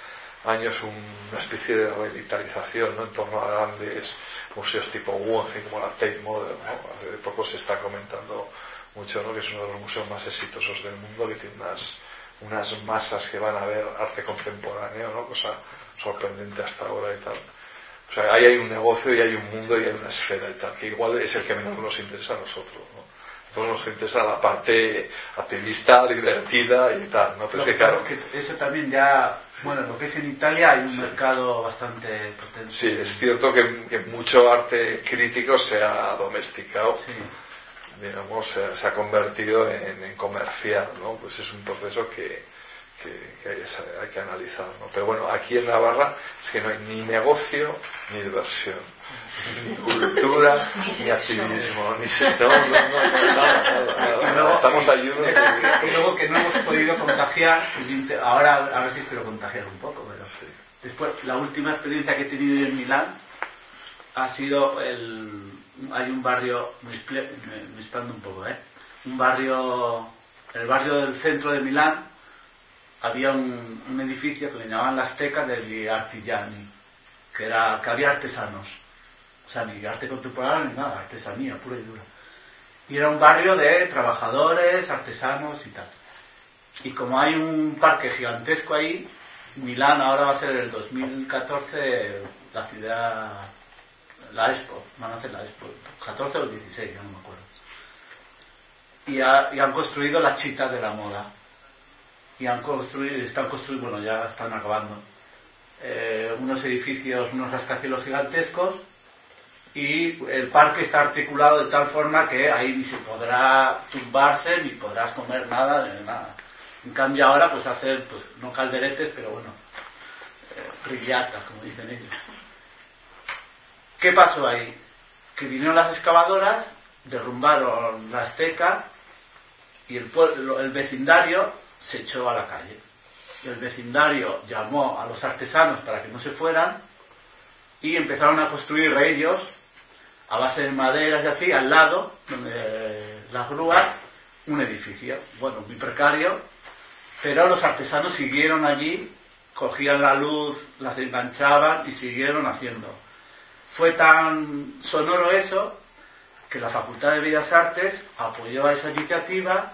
años una especie de revitalización, ¿no?, en torno a grandes museos tipo Guggenheim, como la Tate Modern, ¿no? Hace poco se está comentando mucho, ¿no?, que es uno de los museos más exitosos del mundo, que tiene unas, unas masas que van a ver arte contemporáneo, ¿no?, cosa sorprendente hasta ahora y tal. O sea, ahí hay un negocio y hay un mundo y hay una esfera y tal, que igual es el que menos nos interesa a nosotros, ¿no? A nosotros nos interesa la parte activista, divertida y tal, ¿no? Pero lo es que, claro, que eso también ya, bueno, lo que es en Italia hay un sí. mercado bastante potente. Sí, es cierto que, que mucho arte crítico se ha domesticado, sí. digamos, se ha, se ha convertido en, en comercial, ¿no? Pues es un proceso que Que, que hay, hay que analizar, ¿no? Pero bueno, aquí en Navarra es que no hay ni negocio ni diversión, ni cultura ni activismo, ni se, no, no, no, nada, nada, nada. Estamos ayunos y, y luego que no hemos podido contagiar, ahora a ver si espero contagiar un poco, pero sí. Después la última experiencia que he tenido en Milán ha sido el, hay un barrio, me expando un poco, ¿eh? un barrio, el barrio del centro de Milán. Había un, un edificio que le llamaban las tecas degli artigiani, que, era, que había artesanos, o sea, ni arte contemporáneo ni nada, artesanía pura y dura. Y era un barrio de trabajadores, artesanos y tal. Y como hay un parque gigantesco ahí, Milán ahora va a ser en el dos mil catorce la ciudad, la Expo, van a hacer la Expo, catorce o dieciséis, ya no me acuerdo. Y, ha, y han construido la Città della Moda. Y han construido, están construyendo, bueno, ya están acabando, eh, unos edificios, unos rascacielos gigantescos, y el parque está articulado de tal forma que ahí ni se podrá tumbarse, ni podrás comer nada, de nada. En cambio ahora pues hacen, pues no calderetes, pero bueno, eh, rigliatas, como dicen ellos. ¿Qué pasó ahí? Que vinieron las excavadoras, derrumbaron la Azteca, y el, pueblo, el vecindario se echó a la calle. El vecindario llamó a los artesanos para que no se fueran y empezaron a construir ellos a base de maderas y así, al lado, donde las grúas, un edificio, bueno, muy precario, pero los artesanos siguieron allí, cogían la luz, las enganchaban y siguieron haciendo. Fue tan sonoro eso que la Facultad de Bellas Artes apoyó a esa iniciativa.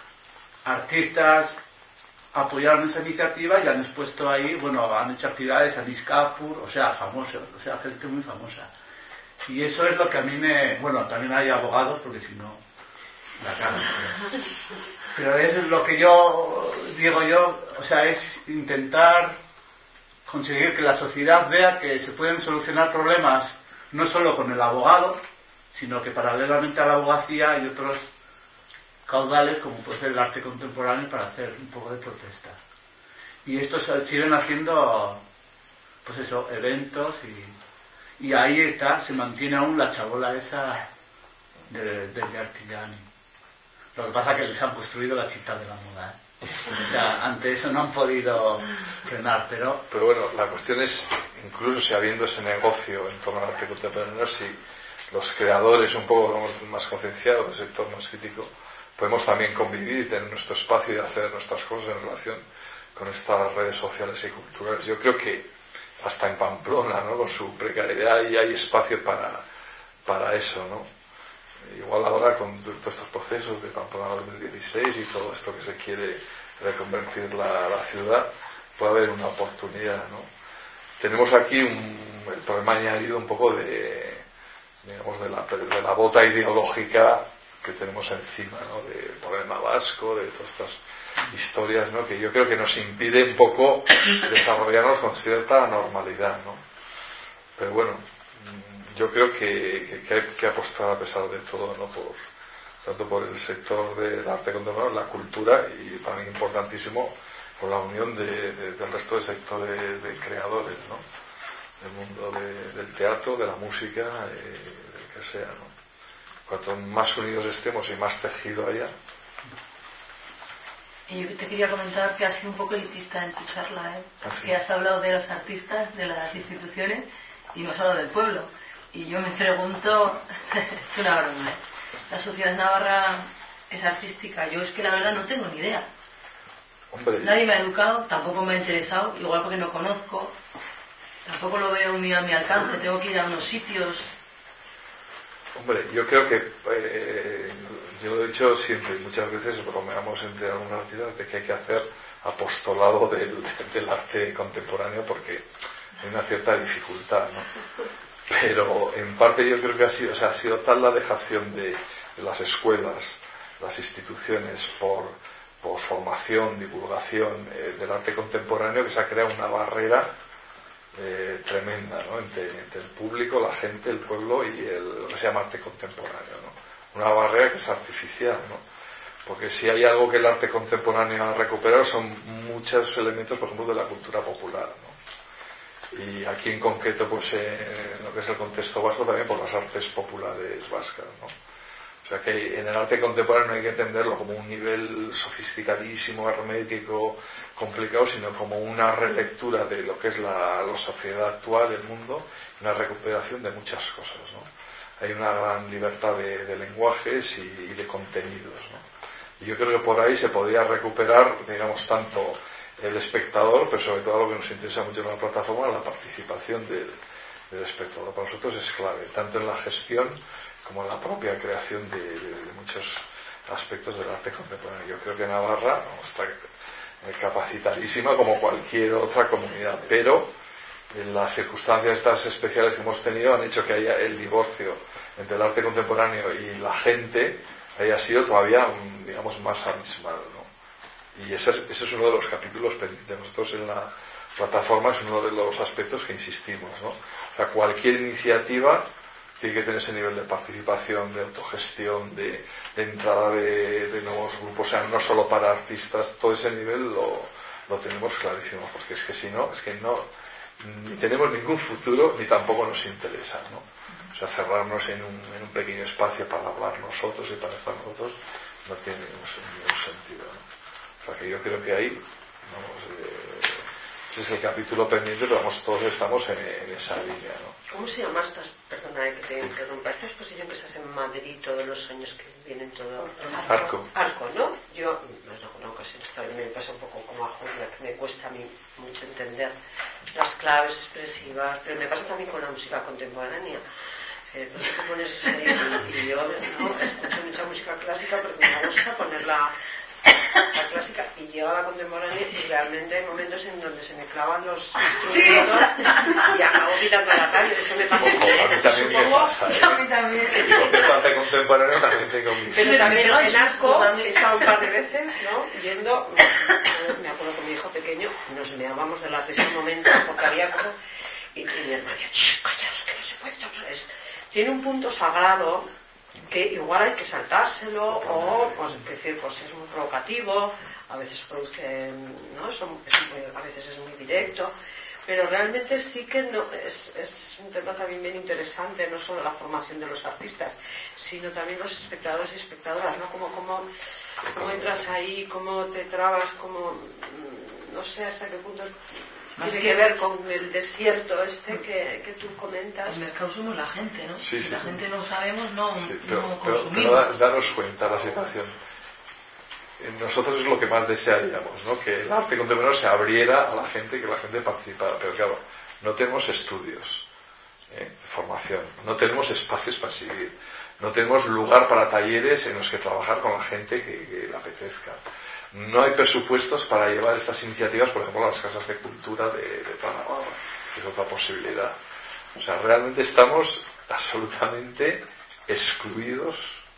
Artistas apoyaron esa iniciativa y han expuesto ahí, bueno, han hecho actividades a Niskapur, o sea, famosos, o sea, gente muy famosa. Y eso es lo que a mí me... Bueno, también hay abogados, porque si no, la cara. Pero, pero eso es lo que yo digo yo, o sea, es intentar conseguir que la sociedad vea que se pueden solucionar problemas no solo con el abogado, sino que paralelamente a la abogacía hay otros caudales, como puede ser el arte contemporáneo, para hacer un poco de protesta. Y estos siguen haciendo, pues eso, eventos y, y ahí está, se mantiene aún la chabola esa de, de Artigiani. Lo que pasa es que les han construido la Città della Moda, ¿eh? O sea, ante eso no han podido frenar, pero... Pero bueno, la cuestión es, incluso si habiendo ese negocio en torno al arte contemporáneo, si los creadores un poco más concienciados, el sector más crítico, podemos también convivir y tener nuestro espacio y hacer nuestras cosas en relación con estas redes sociales y culturales. Yo creo que hasta en Pamplona, ¿no?, con su precariedad, y hay espacio para, para eso, ¿no? Igual ahora con todos estos procesos de Pamplona dos mil dieciséis y todo esto que se quiere reconvertir la, la ciudad, puede haber una oportunidad, ¿no? Tenemos aquí un, el problema añadido un poco de, digamos, de la, de la bota ideológica que tenemos encima, ¿no?, del problema vasco, de todas estas historias, ¿no?, que yo creo que nos impide un poco desarrollarnos con cierta normalidad, ¿no? Pero bueno, yo creo que, que, que hay que apostar a pesar de todo, ¿no?, por, tanto por el sector del arte contemporáneo, la cultura, y para mí importantísimo por la unión de, de, del resto de sectores de creadores, ¿no?, del mundo de, del teatro, de la música, eh, del que sea, ¿no? Cuanto más unidos estemos y más tejido haya. Y yo te quería comentar que has sido un poco elitista en tu charla, ¿eh? ¿Ah, sí? Que has hablado de los artistas, de las instituciones, y no has hablado del pueblo. Y yo me pregunto, es una broma, ¿eh? La sociedad navarra es artística. Yo es que la verdad no tengo ni idea. Hombre. Nadie me ha educado, tampoco me ha interesado, igual porque no conozco, tampoco lo veo muy a mi alcance, tengo que ir a unos sitios. Hombre, yo creo que, eh, yo lo he dicho siempre, muchas veces bromeamos entre algunas artistas de que hay que hacer apostolado del, del arte contemporáneo porque hay una cierta dificultad, ¿no? Pero en parte yo creo que ha sido, o sea, ha sido tal la dejación de, de las escuelas, las instituciones por, por formación, divulgación eh, del arte contemporáneo que se ha creado una barrera eh, tremenda, ¿no? entre, entre el público, la gente, el pueblo y el, lo que se llama arte contemporáneo, ¿no? Una barrera que es artificial, ¿no? Porque si hay algo que el arte contemporáneo ha recuperado son muchos elementos, por ejemplo, de la cultura popular, ¿no? Y aquí en concreto, pues eh, en lo que es el contexto vasco, también por las artes populares vascas, ¿no? O sea que en el arte contemporáneo no hay que entenderlo como un nivel sofisticadísimo, hermético, complicado, sino como una relectura de lo que es la, la sociedad actual, el mundo, una recuperación de muchas cosas, ¿no? Hay una gran libertad de, de lenguajes y, y de contenidos, ¿no? Y yo creo que por ahí se podría recuperar, digamos, tanto el espectador, pero sobre todo lo que nos interesa mucho en la plataforma, la participación del, del espectador. Para nosotros es clave, tanto en la gestión como en la propia creación de, de, de muchos aspectos del arte contemporáneo. Yo creo que Navarra no, está capacitadísima como cualquier otra comunidad, pero las circunstancias estas especiales que hemos tenido han hecho que haya el divorcio entre el arte contemporáneo y la gente haya sido todavía, digamos, más abismal, ¿no? Y ese es, ese es uno de los capítulos pendientes. Nosotros en la plataforma es uno de los aspectos que insistimos, ¿no? O sea, cualquier iniciativa tiene que tener ese nivel de participación, de autogestión, de, de entrada de, de nuevos grupos, o sea, no solo para artistas, todo ese nivel lo, lo tenemos clarísimo, porque es que si no, es que no, ni tenemos ningún futuro, ni tampoco nos interesa, ¿no? O sea, cerrarnos en un, en un pequeño espacio para hablar nosotros y para estar nosotros no tiene ningún, ningún sentido, ¿no? O sea, que yo creo que ahí, vamos, eh, ese es el capítulo pendiente, pero vamos, todos estamos en, en esa línea, ¿no? ¿Cómo se llama esta, perdona que te interrumpa, esta exposición que se hace en Madrid todos los años que vienen todo? Arco. Arco, ¿no? Yo, no en alguna ocasión me pasa un poco como a Julia, que me cuesta a mí mucho entender las claves expresivas, pero me pasa también con la música contemporánea. Eh, tú te pones ahí, y yo no escucho mucha música clásica porque me gusta ponerla la clásica y llega la contemporánea y realmente hay momentos en donde se me clavan los instrumentos y acabo quitando la radio. Esto me pasa. Ojo, a mí también supongo, me pasa, ¿eh? A mí también. Y con el arte contemporáneo también tengo mis... Pero también Pero en Arco también. he estado un par de veces, ¿no? Yendo, me acuerdo con mi hijo pequeño, nos meábamos de la risa un momento porque había cosas y, y mi hermana decía, ¡shh, callaos, que no se puede! Es, tiene un punto sagrado que igual hay que saltárselo o, pues, es decir, pues es muy provocativo, a veces produce, ¿no? Son, es muy, a veces es muy directo, pero realmente sí que no, es, es un tema también bien interesante, no solo la formación de los artistas, sino también los espectadores y espectadoras, ¿no? Cómo, cómo, cómo entras ahí, cómo te trabas, cómo, no sé hasta qué punto tiene que, que ver con el desierto este que, que tú comentas. El mercado somos la gente, ¿no? Sí, si sí, la sí. gente no sabemos, no, sí, pero, no pero, consumimos. pero daros cuenta la situación. Nosotros es lo que más desearíamos, ¿no? Que el arte contemporáneo se abriera a la gente, que la gente participara, pero claro, no tenemos estudios, ¿eh? formación, no tenemos espacios para seguir, no tenemos lugar para talleres en los que trabajar con la gente que, que le apetezca. No hay presupuestos para llevar estas iniciativas, por ejemplo, a las casas de cultura de, de toda Navarra, que es otra posibilidad. O sea, realmente estamos absolutamente excluidos,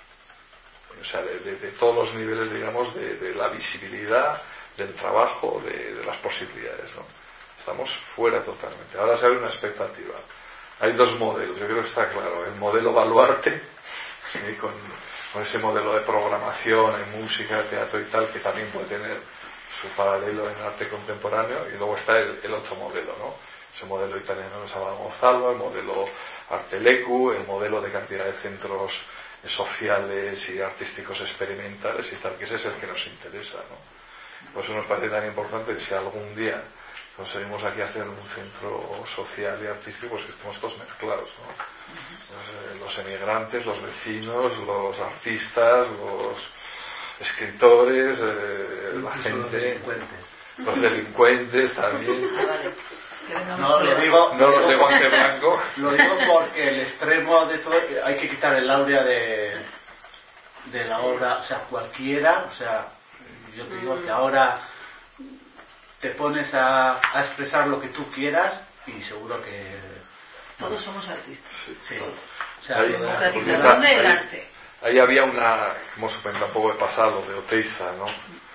o sea, de, de, de todos los niveles, digamos, de, de la visibilidad, del trabajo, de, de las posibilidades, ¿no? Estamos fuera totalmente. Ahora se abre una expectativa. Hay dos modelos, yo creo que está claro. El modelo Baluarte, ¿sí? con, con ese modelo de programación en música, teatro y tal, que también puede tener su paralelo en arte contemporáneo, y luego está el, el otro modelo, ¿no? Ese modelo italiano que se llama Gonzalo, el modelo Artelecu, el modelo de cantidad de centros sociales y artísticos experimentales y tal, que ese es el que nos interesa, ¿no? Por eso nos parece tan importante que si algún día conseguimos aquí hacer un centro social y artístico, pues que estemos todos mezclados, ¿no? Pues, eh, los emigrantes, los vecinos, los artistas, los escritores, eh, la Incluso los gente, delincuentes. los delincuentes también. Ah, vale. Que vengamos No, lo fuera. digo, No los de guante blanco. lo digo porque el extremo de todo, hay que quitar el áurea de, de la obra, o sea, cualquiera, o sea, yo te digo que ahora te pones a, a expresar lo que tú quieras y seguro que... Todos somos artistas. Sí. Sí. Todos. O sea, Ahí- lo de la- Democratización del ahí- arte. Ahí había una, hemos comentado un poco de pasado, lo de Oteiza, ¿no?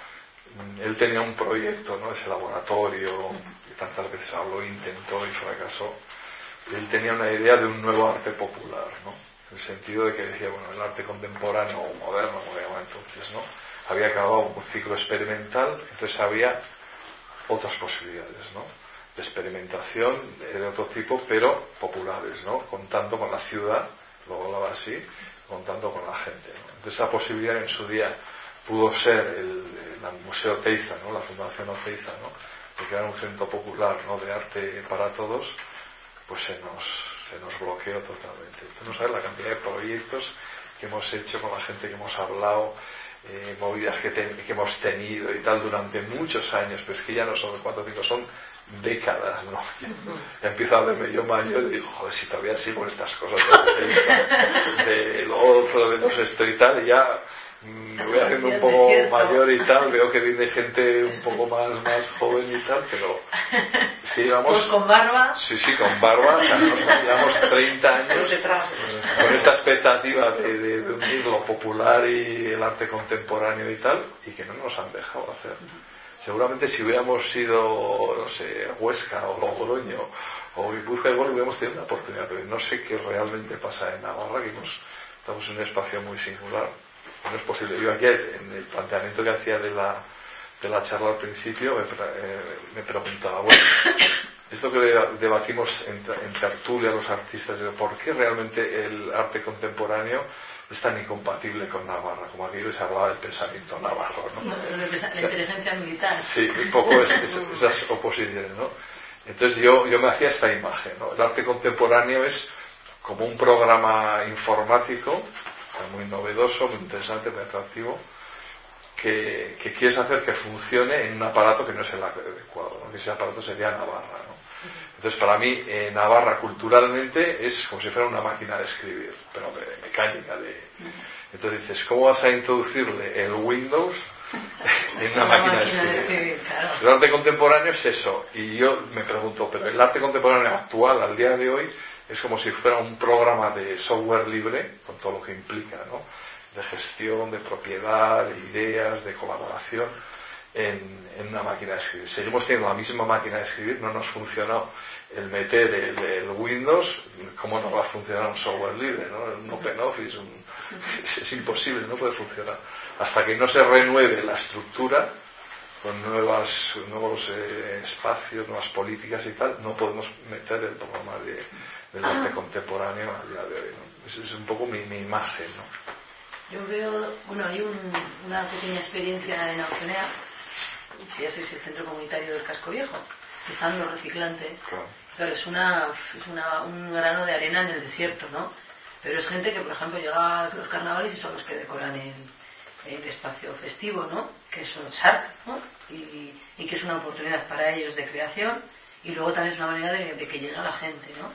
Él tenía un proyecto, ¿no? Ese laboratorio, que tantas veces habló, intentó y fracasó. Él tenía una idea de un nuevo arte popular, ¿no? En el sentido de que decía, bueno, el arte contemporáneo o moderno, como le llamaban entonces, ¿no? Había acabado un ciclo experimental, entonces había otras posibilidades, ¿no? De experimentación de otro tipo, pero populares, ¿no? Contando con la ciudad, lo hablaba así, contando con la gente, ¿no? Entonces esa posibilidad en su día pudo ser el, el Museo Oteiza, ¿no? La Fundación Oteiza, ¿no? De crear un centro popular, ¿no? De arte para todos, pues se nos, se nos bloqueó totalmente. Tú no sabes la cantidad de proyectos que hemos hecho con la gente que hemos hablado, eh, movidas que, te, que hemos tenido y tal durante muchos años, pero es que ya no son cuatro o cinco, son décadas, ¿no? Ya, ya empiezo a verme yo mayor y digo, joder, si todavía sigo en estas cosas de, de lo otro, de los esto y tal, y ya me voy haciendo un poco mayor y tal, veo que viene gente un poco más, más joven y tal, pero es que llevamos... Pues con barba. Sí, sí, con barba, o sea, nos llevamos treinta años Detrás. con esta expectativa de, de, de unir lo popular y el arte contemporáneo y tal, y que no nos han dejado hacer. Seguramente si hubiéramos sido, no sé, Huesca o Logroño o Guipúzcoa, igual hubiéramos tenido una oportunidad, pero no sé qué realmente pasa en Navarra, que hemos, estamos en un espacio muy singular. No es posible. Yo aquí, en el planteamiento que hacía de la, de la charla al principio, me, eh, me preguntaba, bueno, esto que debatimos en, en tertulia los artistas, ¿por qué realmente el arte contemporáneo es tan incompatible con Navarra? Como aquí se hablaba del pensamiento navarro, ¿no? La inteligencia militar. Sí, un poco es, es, esas oposiciones, ¿no? Entonces yo, yo me hacía esta imagen, ¿no? El arte contemporáneo es como un programa informático, muy novedoso, muy interesante, muy atractivo, que, que quieres hacer que funcione en un aparato que no es el adecuado, ¿no? Que ese aparato sería Navarra, ¿no? Entonces para mí eh, Navarra culturalmente es como si fuera una máquina de escribir, pero de mecánica. De... Entonces dices, ¿cómo vas a introducirle el Windows en una, una máquina, máquina de escribir? De escribir claro. El arte contemporáneo es eso, y yo me pregunto, pero el arte contemporáneo actual, al día de hoy, es como si fuera un programa de software libre, con todo lo que implica, ¿no? De gestión, de propiedad, de ideas, de colaboración, en, en una máquina de escribir. Seguimos teniendo la misma máquina de escribir, no nos funcionó el meter el, el Windows, ¿cómo no va a funcionar un software libre, ¿no? Un OpenOffice, un, es, es imposible, no puede funcionar. Hasta que no se renueve la estructura, con nuevas, nuevos eh, espacios, nuevas políticas y tal, no podemos meter el programa de, del arte contemporáneo a día de hoy, ¿no? Esa es un poco mi, mi imagen, ¿no? Yo veo, bueno, hay un, una pequeña experiencia en Aucionea, que ya es el centro comunitario del Casco Viejo, que están los reciclantes. Claro. Claro, es, una, es una, un grano de arena en el desierto, ¿no? Pero es gente que, por ejemplo, llega a los carnavales y son los que decoran el, el espacio festivo, ¿no? Que son S A R C, ¿no? Y, y que es una oportunidad para ellos de creación y luego también es una manera de, de que llegue a la gente, ¿no?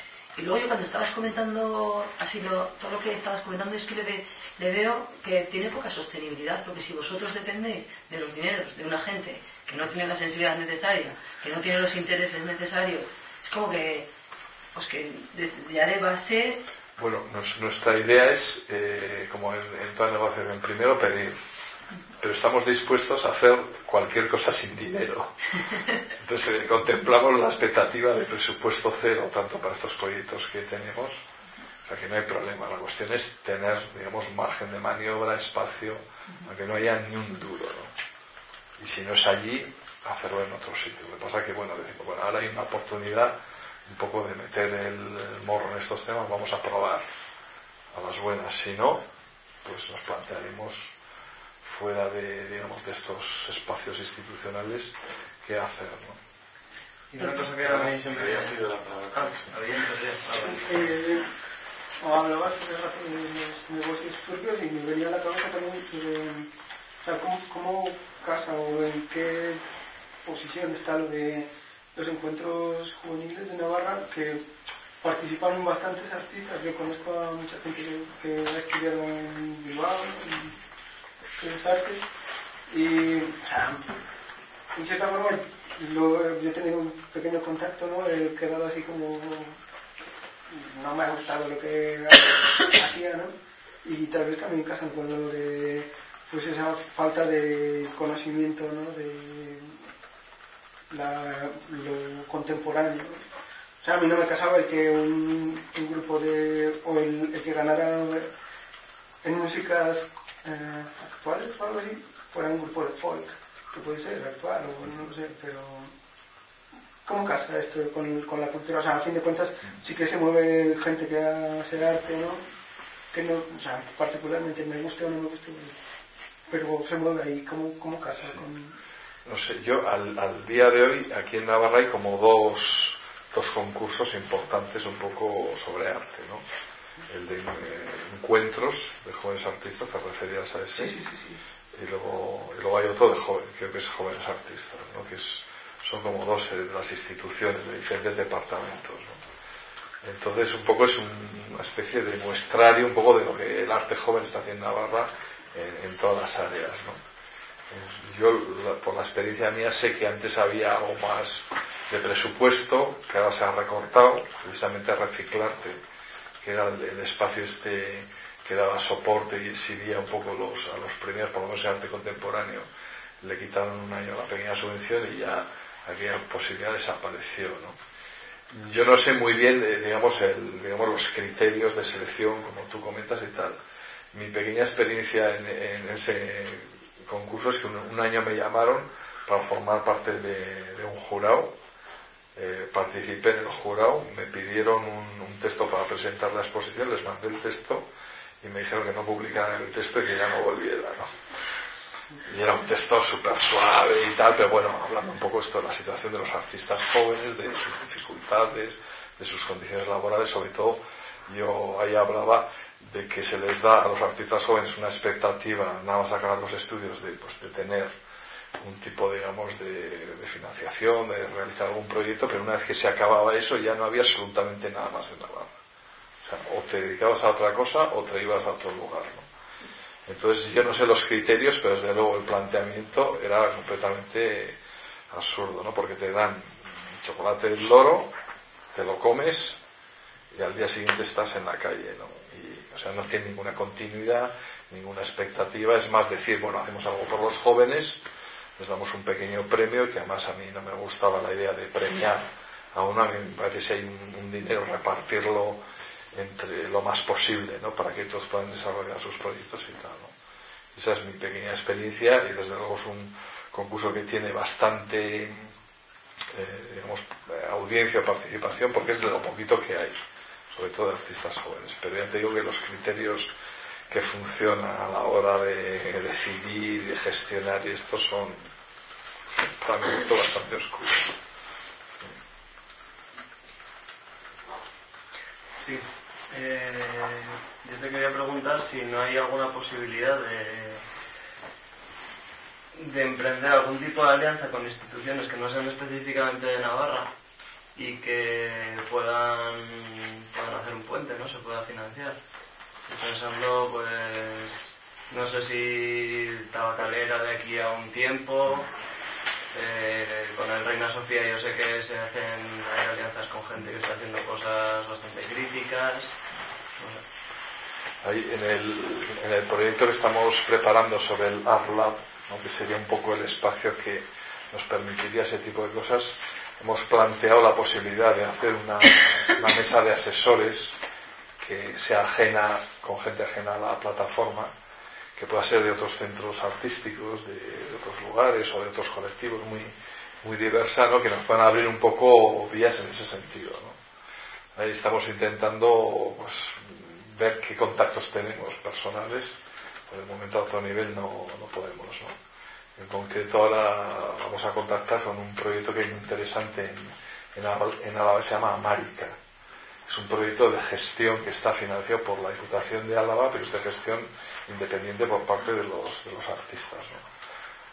Y luego yo cuando estabas comentando, así lo, todo lo que estabas comentando es que le, ve, le veo que tiene poca sostenibilidad, porque si vosotros dependéis de los dineros de una gente que no tiene la sensibilidad necesaria, que no tiene los intereses necesarios, es como que, pues que desde ya de base... Bueno, nos, nuestra idea es, eh, como en, en toda negociación, primero pedir, pero estamos dispuestos a hacer cualquier cosa sin dinero. Entonces eh, contemplamos la expectativa de presupuesto cero, tanto para estos proyectos que tenemos, o sea que no hay problema. La cuestión es tener, digamos, margen de maniobra, espacio, aunque no haya ni un duro, ¿no? Y si no es allí, hacerlo en otro sitio. Lo que pasa es que, bueno, decimos, bueno, ahora hay una oportunidad un poco de meter el, el morro en estos temas, vamos a probar a las buenas. Si no, pues nos plantearemos fuera de, digamos, de estos espacios institucionales qué hacer, ¿no? Y una cosa que a mí siempre había sido la palabra. Ah, había entendido. Eh, o hablabas de los negocios turbios y me venía a la cabeza también de, o sea, cómo, cómo casa pasa o en qué posición está lo de los encuentros juveniles de Navarra, que participaron bastantes artistas. Yo conozco a mucha gente que, que ha estudiado en Bilbao, en Bellas Artes, y o sea, en cierta forma lo, yo he tenido un pequeño contacto, ¿no? He quedado así como, no me ha gustado lo que hacía, ¿no? Y tal vez también casan con lo de, pues esa falta de conocimiento, ¿no? De la, lo contemporáneo, ¿no? O sea, a mí no me casaba el que un, un grupo de, o el, el que ganara en músicas eh, actuales o algo así, fuera un grupo de folk, que puede ser actual o no lo sé, pero ¿cómo casa esto con, con la cultura? O sea, a fin de cuentas sí que se mueve gente que hace arte, ¿no? Que no, o sea, particularmente me guste o no me guste, pero se mueve ahí. ¿Cómo, cómo casa con...? No sé, yo al, al día de hoy aquí en Navarra hay como dos dos concursos importantes un poco sobre arte, ¿no? El de eh, encuentros de jóvenes artistas, te referías a ese, sí, sí, sí, sí. Y, luego, y luego hay otro de joven, creo que es jóvenes artistas, ¿no? Que es, son como dos eh, de las instituciones de diferentes departamentos, ¿no? Entonces un poco es un, una especie de muestrario un poco de lo que el arte joven está haciendo en Navarra en, en todas las áreas, ¿no? Yo, por la experiencia mía, sé que antes había algo más de presupuesto, que ahora se ha recortado, precisamente a Reciclarte, que era el, el espacio este que daba soporte y exhibía un poco los, a los premios, por lo menos en arte contemporáneo, le quitaron un año la pequeña subvención y ya aquella posibilidad desapareció, ¿no? Yo no sé muy bien, eh, digamos, el, digamos, los criterios de selección, como tú comentas y tal. Mi pequeña experiencia en, en ese concurso es que un, un año me llamaron para formar parte de, de un jurado. Eh, participé en el jurado, me pidieron un, un texto para presentar la exposición, les mandé el texto y me dijeron que no publicaran el texto y que ya no volviera, ¿no? Y era un texto súper suave y tal, pero bueno, hablando un poco esto de la situación de los artistas jóvenes, de sus dificultades, de sus condiciones laborales, sobre todo yo ahí hablaba de que se les da a los artistas jóvenes una expectativa, nada más acabar los estudios, de, pues, de tener un tipo, digamos, de, de financiación, de realizar algún proyecto, pero una vez que se acababa eso ya no había absolutamente nada más en Navarra. O sea, o te dedicabas a otra cosa o te ibas a otro lugar, ¿no? Entonces yo no sé los criterios, pero desde luego el planteamiento era completamente absurdo, ¿no? Porque te dan chocolate del loro, te lo comes y al día siguiente estás en la calle, ¿no? Y, o sea, no tiene ninguna continuidad, ninguna expectativa, es más decir, bueno, hacemos algo por los jóvenes, les damos un pequeño premio, que además a mí no me gustaba la idea de premiar a uno, a mí me parece que si hay un, un dinero, repartirlo entre lo más posible, ¿no? Para que todos puedan desarrollar sus proyectos y tal, ¿no? Esa es mi pequeña experiencia y desde luego es un concurso que tiene bastante eh, digamos, audiencia o participación porque es de lo poquito que hay, sobre todo de artistas jóvenes, pero ya te digo que los criterios que funcionan a la hora de decidir y de gestionar y estos son para mi gusto bastante oscuros. Sí, eh, yo te quería preguntar si no hay alguna posibilidad de de emprender algún tipo de alianza con instituciones que no sean específicamente de Navarra y que puedan, puedan hacer un puente, ¿no? Se pueda financiar. Estoy pensando, pues, no sé si Tabacalera de aquí a un tiempo, eh, con el Reina Sofía yo sé que se hacen, hay alianzas con gente que está haciendo cosas bastante críticas, no sé. Ahí en el, en el proyecto que estamos preparando sobre el Art Lab, ¿no? Que sería un poco el espacio que nos permitiría ese tipo de cosas, hemos planteado la posibilidad de hacer una, una mesa de asesores que sea ajena, con gente ajena a la plataforma, que pueda ser de otros centros artísticos, de, de otros lugares o de otros colectivos muy, muy diversa, ¿no? Que nos puedan abrir un poco vías en ese sentido, ¿no? Ahí estamos intentando, pues, ver qué contactos tenemos personales. Por el momento a otro nivel no, no podemos, ¿no? En concreto ahora vamos a contactar con un proyecto que es muy interesante en, en Álava, se llama Amárica. Es un proyecto de gestión que está financiado por la Diputación de Álava, pero es de gestión independiente por parte de los, de los artistas, ¿no?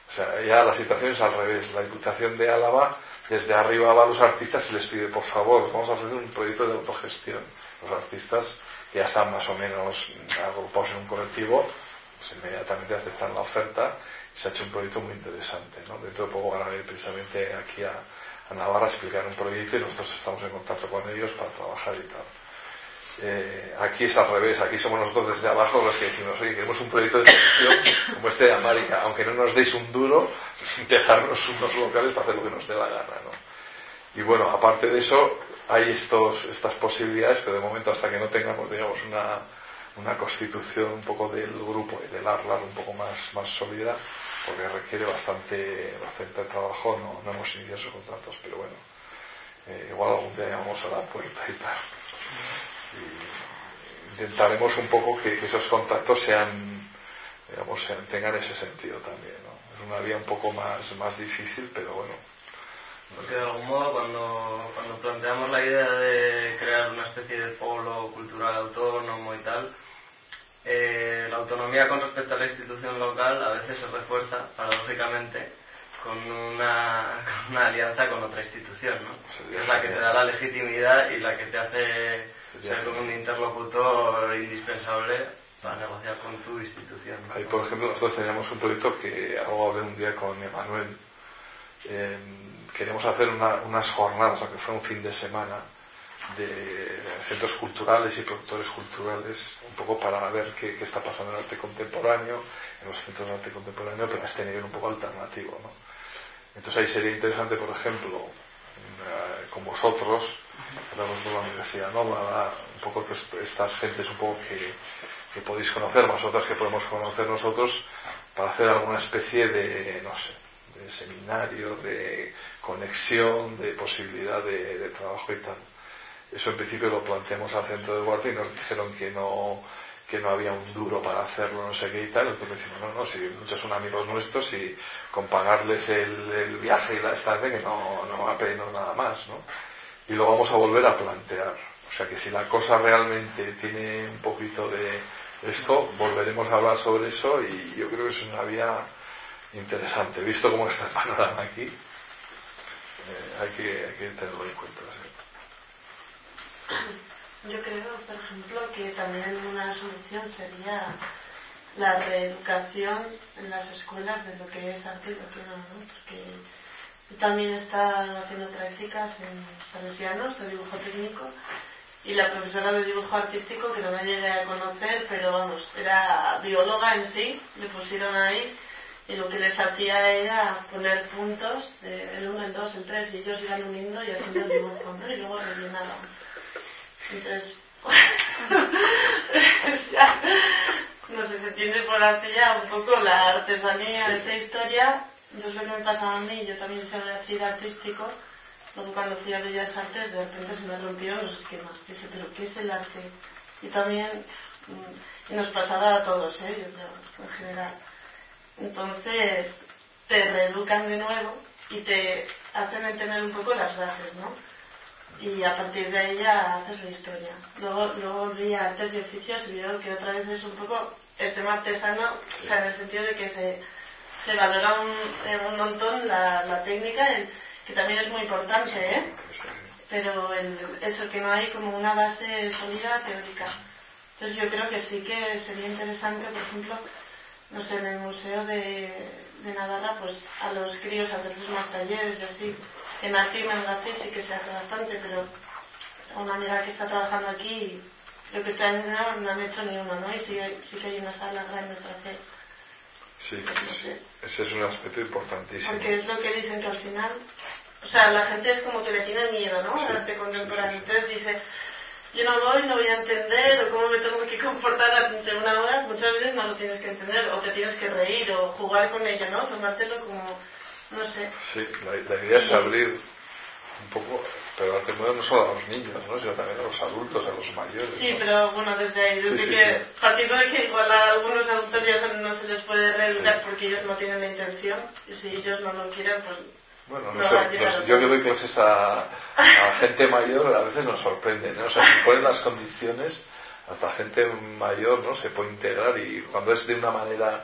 O sea, ya la situación es al revés. La Diputación de Álava, desde arriba va a los artistas y les pide, por favor, vamos a hacer un proyecto de autogestión. Los artistas que ya están más o menos agrupados en un colectivo, pues inmediatamente aceptan la oferta y se ha hecho un proyecto muy interesante, ¿no? Dentro de poco van a venir precisamente aquí a, a Navarra a explicar un proyecto y nosotros estamos en contacto con ellos para trabajar y tal. Eh, aquí es al revés, aquí somos nosotros desde abajo los que decimos, oye, queremos un proyecto de gestión como este de América, aunque no nos deis un duro, dejarnos unos locales para hacer lo que nos dé la gana, ¿no? Y bueno, aparte de eso, hay estos, estas posibilidades, pero de momento hasta que no tengamos, digamos, una, una constitución un poco del grupo y del ARLAR un poco más, más sólida, porque requiere bastante, bastante trabajo, no, no hemos iniciado esos contratos, pero bueno, eh, igual algún día llamamos a la puerta y tal. Y intentaremos un poco que, que esos contactos sean, digamos, sean, tengan ese sentido también, ¿no? Es una vía un poco más, más difícil, pero bueno. Porque de algún modo cuando, cuando planteamos la idea de crear una especie de polo cultural autónomo y tal, eh, la autonomía con respecto a la institución local a veces se refuerza, paradójicamente, con una, con una alianza con otra institución, ¿no? Que es la que te da la legitimidad y la que te hace ser como un interlocutor indispensable para negociar con tu institución, ¿no? Ahí, por ejemplo, nosotros teníamos un proyecto que algo hablé un día con Emanuel. Eh, queríamos hacer una, unas jornadas, aunque fuera un fin de semana, de centros culturales y productores culturales, un poco para ver qué, qué está pasando en el arte contemporáneo, en los centros de arte contemporáneo, pero a este nivel un poco alternativo, ¿no? Entonces ahí sería interesante, por ejemplo, eh, con vosotros, hablamos de la Universidad Nómada, un poco estas gentes un poco que, que podéis conocer, más otras que podemos conocer nosotros, para hacer alguna especie de, no sé, de seminario, de conexión, de posibilidad de, de trabajo y tal. Eso en principio lo planteamos al centro de Duarte y nos dijeron que no, que no había un duro para hacerlo, no sé qué y tal. Nosotros decimos, no, no, si muchos son amigos nuestros y con pagarles el, el viaje y la estancia, que no, no va a pedirnos nada más, ¿no? Y lo vamos a volver a plantear. O sea que si la cosa realmente tiene un poquito de esto, volveremos a hablar sobre eso y yo creo que es una vía interesante. Visto cómo está el panorama aquí, eh, hay, que, hay que tenerlo en cuenta, ¿sí? Yo creo, por ejemplo, que también una solución sería la reeducación en las escuelas de lo que es arte y lo que no, ¿no? Porque yo también estaba haciendo prácticas en Salesianos de dibujo técnico y la profesora de dibujo artístico, que no la llegué a conocer, pero vamos, era bióloga en sí, le pusieron ahí y lo que les hacía era poner puntos, de el uno, el dos, el tres, y ellos iban uniendo y haciendo el dibujo, ¿no? Y luego rellenaban. Entonces, pues ya, no sé, se entiende por así ya un poco la artesanía de esta historia. Yo es lo que me pasaba a mí, yo también hice un bachiller artístico, luego cuando fui a Bellas Artes de repente se me rompieron los esquemas. Dije, ¿pero qué es el arte? Y también, y nos pasaba a todos, ¿eh? Yo creo, en general. Entonces, te reeducan de nuevo y te hacen entender un poco las bases, ¿no? Y a partir de ahí ya haces la historia. Luego, luego volví a artes y oficios y veo que otra vez es un poco el tema artesano, sí. O sea, en el sentido de que se, se valora un, un montón la, la técnica, el, que también es muy importante, ¿eh? Pero el, eso, que no hay como una base sólida teórica. Entonces yo creo que sí que sería interesante, por ejemplo, no sé, en el Museo de, de Navarra, pues a los críos hacerles más talleres y así. En Arte y Mangasté sí que se hace bastante, pero una amiga que está trabajando aquí, creo que este año no, no han hecho ni uno, ¿no? Y sí, sí que hay una sala grande para hacer. Sí, no sé. Ese es un aspecto importantísimo. Porque es lo que dicen que al final, o sea, la gente es como que le tiene miedo, ¿no? Al arte contemporáneo. Sí, sí, sí. Entonces dice, yo no voy, no voy a entender, o cómo me tengo que comportar ante una obra. Muchas veces no lo tienes que entender, o te tienes que reír, o jugar con ello, ¿no? Tomártelo como, no sé. Sí, la, la idea es abrir un poco, pero el arte moderno no solo a los niños, ¿no? Sino también a los adultos, a los mayores. Sí, ¿no? pero bueno, desde ahí, desde sí, sí, que, sí. partiendo de que igual a algunos adultos ya no se les puede reeducar sí. Porque ellos no tienen la intención, y si ellos no lo quieren, pues bueno, no no va a sé, llegar. No, yo que doy clases a, a gente mayor, a veces nos sorprende, ¿no? O sea, si ponen las condiciones, hasta gente mayor, ¿no? Se puede integrar y cuando es de una manera,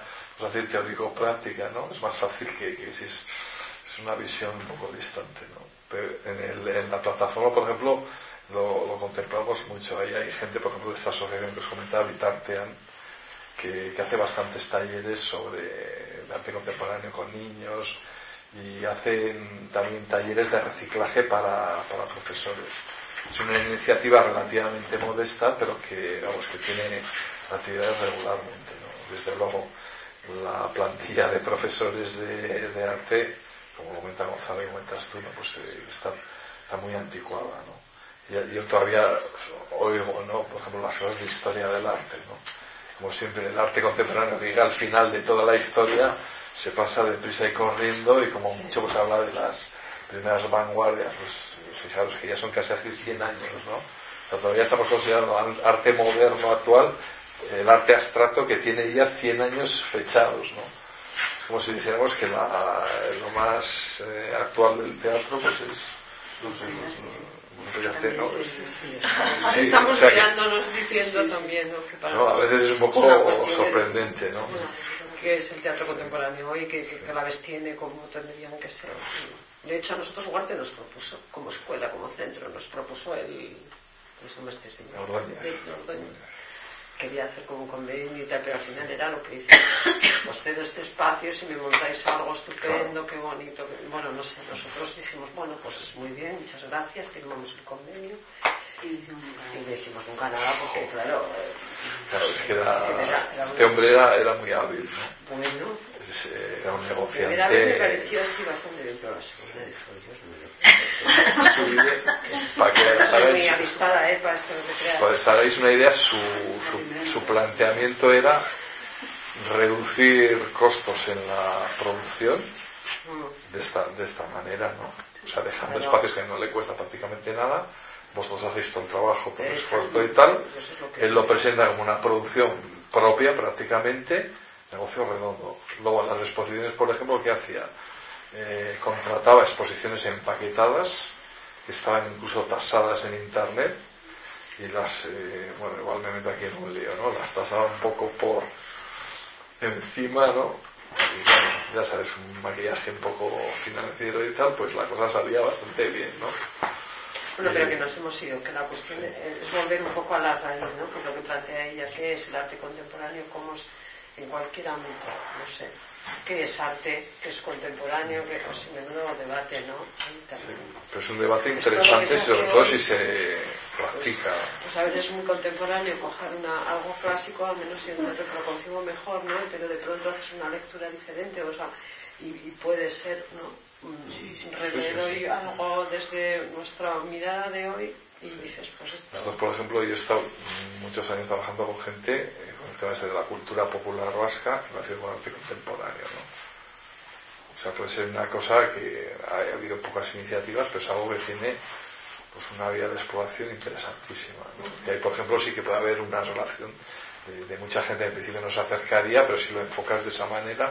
vamos a decir, teórico-práctica, ¿no? Es más fácil que, que si es, es una visión un poco distante, ¿no? Pero en, el, en la plataforma, por ejemplo, lo, lo contemplamos mucho. Ahí hay gente, por ejemplo, de esta asociación que os comentaba, Vitartean, que, que hace bastantes talleres sobre el arte contemporáneo con niños y hacen también talleres de reciclaje para, para profesores. Es una iniciativa relativamente modesta, pero que, vamos, que tiene actividades regularmente, ¿no? Desde luego, la plantilla de profesores de, de arte, como comenta Gonzalo y comentas tú, ¿no? Pues eh, está, está muy anticuada, ¿no? Y yo todavía oigo, ¿no? Por ejemplo, las cosas de historia del arte, ¿no? Como siempre, el arte contemporáneo que llega al final de toda la historia se pasa deprisa y corriendo, y como mucho pues habla de las primeras vanguardias, pues fijaros que ya son casi hace cien años, ¿no? O sea, todavía estamos considerando arte moderno actual, el arte abstracto que tiene ya cien años fechados, ¿no? Es como si dijéramos que la, lo más eh, actual del teatro pues es, no sé, no, no, no, sí, estamos mirándonos diciendo también, ¿no? Que para no, a veces es un poco sorprendente, ¿no? Que es el teatro contemporáneo hoy, que, que, que a la vez tiene como tendrían que ser. De hecho, a nosotros Ugarte nos propuso, como escuela, como centro, nos propuso el... ¿Cómo se llama este señor? Ordóñez. Quería hacer como un convenio y tal, pero al final era lo que dice, os cedo este espacio, si me montáis algo estupendo, qué bonito, que... bueno, no sé, nosotros dijimos, bueno, pues muy bien, muchas gracias, firmamos el convenio y le hicimos un canal, porque claro, eh, claro, es que era, era, era este hombre era, era muy hábil, ¿no? Bueno, es, era un negociante. La primera vez me pareció así bastante bien, pero la segunda dijo, Dios mío. Para que no soy muy hagáis, avispada, ¿eh? Para esto que creas. Pues hagáis una idea, su, su, su planteamiento era reducir costos en la producción de esta, de esta manera, ¿no? O sea, dejando pero, espacios que no le cuesta prácticamente nada, vosotros hacéis todo el trabajo, todo el esfuerzo y tal, él lo presenta como una producción propia prácticamente, negocio redondo. Luego en las exposiciones, por ejemplo, ¿qué hacía? Eh, contrataba exposiciones empaquetadas, que estaban incluso tasadas en internet, y las, eh, bueno, igual me meto aquí en un lío, ¿no? Las tasaba un poco por encima, ¿no? Y bueno, ya sabes, un maquillaje un poco financiero y tal, pues la cosa salía bastante bien, ¿no? Bueno, pero que nos hemos ido, que la cuestión sí. es volver un poco a la raíz, ¿no? Por lo que plantea ella, ¿qué es el arte contemporáneo? ¿Cómo es en cualquier ámbito? No sé. ¿Qué es arte? ¿Qué es contemporáneo? ¿Qué es un menudo debate, no? Sí, pero es un debate interesante, sobre todo si se practica. Pues, pues a veces es muy contemporáneo coger una, algo clásico, al menos yo encuentro que lo concibo mejor, ¿no? Pero de pronto haces una lectura diferente, o sea, y, y puede ser, ¿no? Sí, sí, releer hoy sí, sí. algo desde nuestra mirada de hoy y sí. dices, pues esto... Nosotros, por ejemplo, yo he estado muchos años trabajando con gente eh, con el tema de la cultura popular vasca relacionado con arte contemporáneo, ¿no? O sea, puede ser una cosa que ha habido pocas iniciativas, pero es algo que tiene pues una vía de exploración interesantísima, ¿no? Y ahí, por ejemplo, sí que puede haber una relación de, de mucha gente que en principio no se acercaría, pero si lo enfocas de esa manera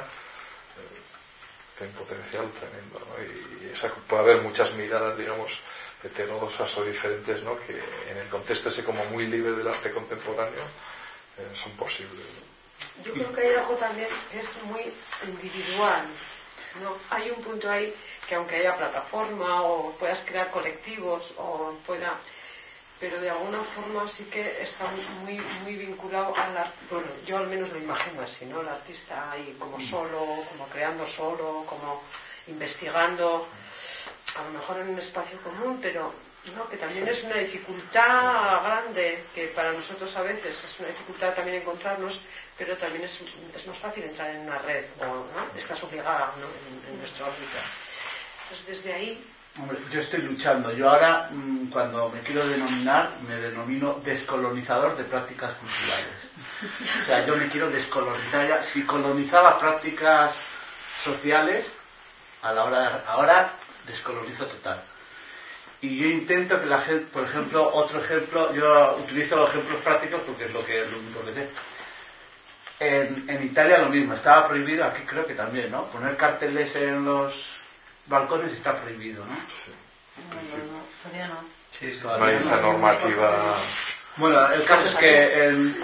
tiene un potencial tremendo, ¿no? Y, y esa, puede haber muchas miradas, digamos, heterodosas o diferentes, ¿no? Que en el contexto ese como muy libre del arte contemporáneo eh, son posibles, ¿no? Yo creo que hay algo también que es muy individual, ¿no? Hay un punto ahí que aunque haya plataforma o puedas crear colectivos o pueda, pero de alguna forma sí que está muy muy vinculado al arte. Bueno, yo al menos lo imagino así, ¿no? El artista ahí como solo, como creando solo, como investigando, a lo mejor en un espacio común, pero no, que también es una dificultad grande, que para nosotros a veces es una dificultad también encontrarnos, pero también es, es más fácil entrar en una red, o ¿no? Estás obligada, ¿no? en, en nuestro ámbito. Entonces desde ahí... Hombre, yo estoy luchando. Yo ahora, cuando me quiero denominar, me denomino descolonizador de prácticas culturales. O sea, yo me quiero descolonizar. Si colonizaba prácticas sociales, a la hora de, ahora descolonizo total. Y yo intento que la gente, por ejemplo, otro ejemplo, yo utilizo los ejemplos prácticos porque es lo que es lo único que sé. En, en Italia lo mismo, estaba prohibido, aquí creo que también, ¿no? Poner carteles en los balcones está prohibido, ¿no? Sí. No, no, no, todavía no. Sí, todavía no hay esa normativa Bueno, el caso es que en,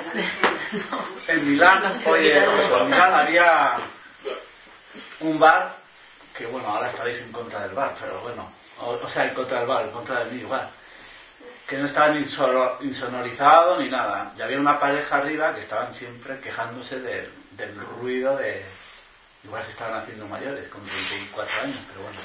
en Milán, oye, en Milán había un bar, que bueno, ahora estaréis en contra del bar, pero bueno, o, o sea, en contra del bar, en contra de mi bar, que no estaba ni insonor, insonorizado ni nada. Y había una pareja arriba que estaban siempre quejándose de, del ruido de... Igual se estaban haciendo mayores, con treinta y cuatro años, pero bueno,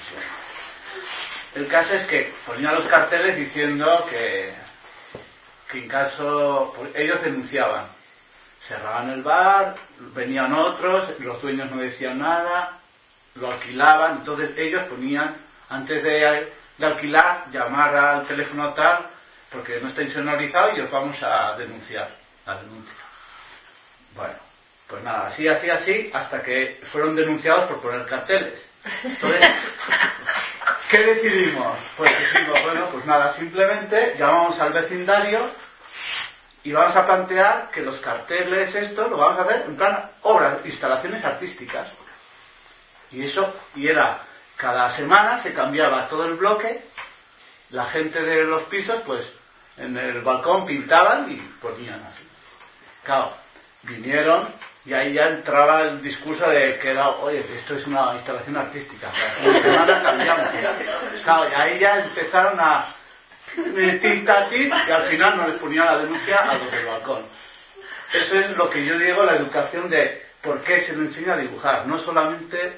sí. El caso es que ponían los carteles diciendo que, que en caso... Ellos denunciaban. Cerraban el bar, venían otros, los dueños no decían nada, lo alquilaban, entonces ellos ponían, antes de, de alquilar, llamar al teléfono tal, porque no está insonorizado y os vamos a denunciar, la denuncia. Bueno, pues nada, así, así, así, hasta que fueron denunciados por poner carteles. Entonces, ¿qué decidimos? Pues decidimos, bueno, pues nada, simplemente llamamos al vecindario y vamos a plantear que los carteles, esto, lo vamos a hacer en plan obras, instalaciones artísticas. Y eso, y era, cada semana se cambiaba todo el bloque, la gente de los pisos, pues, en el balcón pintaban y ponían así. Claro, vinieron y ahí ya entraba el discurso de que era, oye, esto es una instalación artística. Cada semana cambiamos. Claro, y ahí ya empezaron a tinta tit y al final no les ponía la denuncia a los del balcón. Eso es lo que yo digo, la educación de por qué se le enseña a dibujar. No solamente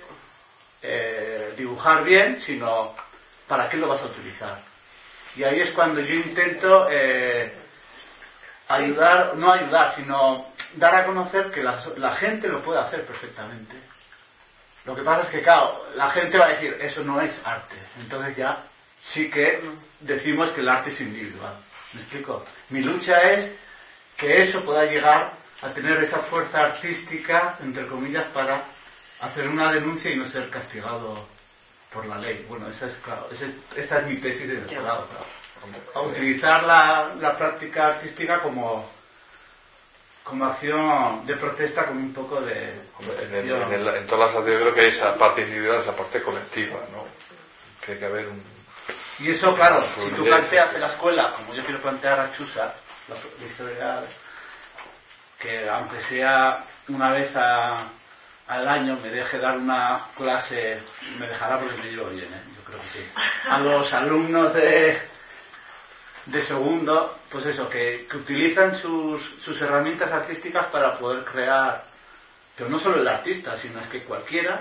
eh, dibujar bien, sino para qué lo vas a utilizar. Y ahí es cuando yo intento eh, ayudar, no ayudar, sino dar a conocer que la, la gente lo puede hacer perfectamente. Lo que pasa es que, claro, la gente va a decir, eso no es arte. Entonces ya sí que decimos que el arte es individual. ¿Me explico? Mi lucha es que eso pueda llegar a tener esa fuerza artística, entre comillas, para hacer una denuncia y no ser castigado por la ley. Bueno, esa es, claro, esa es, esta es mi tesis de doctorado, claro. A utilizar la, la práctica artística como, como acción de protesta con un poco de... En, el, en, el, en todas las artes yo creo que hay esa parte individual, esa parte colectiva, ¿no? Tiene que haber un... Y eso, claro, si tú planteas en la escuela, como yo quiero plantear a Chusa, la, la historia, que aunque sea una vez a, al año me deje dar una clase, me dejará porque me llevo bien, ¿eh? Yo creo que sí, a los alumnos de, de segundo, pues eso, que, que utilizan sus, sus herramientas artísticas para poder crear, pero no solo el artista, sino es que cualquiera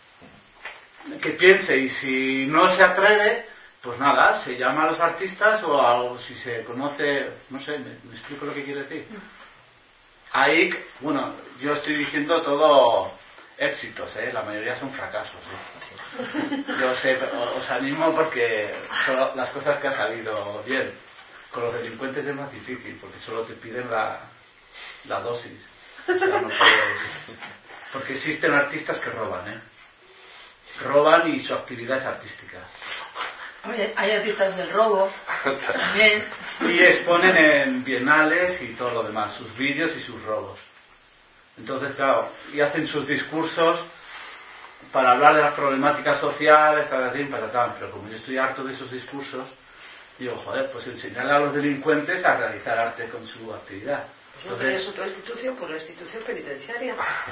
que piense, y si no se atreve, pues nada, se llama a los artistas o, a, o si se conoce, no sé, ¿me, me explico lo que quiero decir? Ahí, bueno, yo estoy diciendo todo éxitos, ¿eh? La mayoría son fracasos, ¿eh? Yo sé, os animo porque son las cosas que han salido bien. Con los delincuentes es más difícil, porque solo te piden la, la dosis. O sea, no puedes... Porque existen artistas que roban, ¿eh? Roban y su actividad es artística. Oye, hay artistas del robo también. Y exponen en bienales y todo lo demás, sus vídeos y sus robos. Entonces, claro, y hacen sus discursos para hablar de las problemáticas sociales, pero como yo estoy harto de esos discursos, digo, joder, pues enseñarle a los delincuentes a realizar arte con su actividad. ¿No tenías otra institución? Por la institución penitenciaria.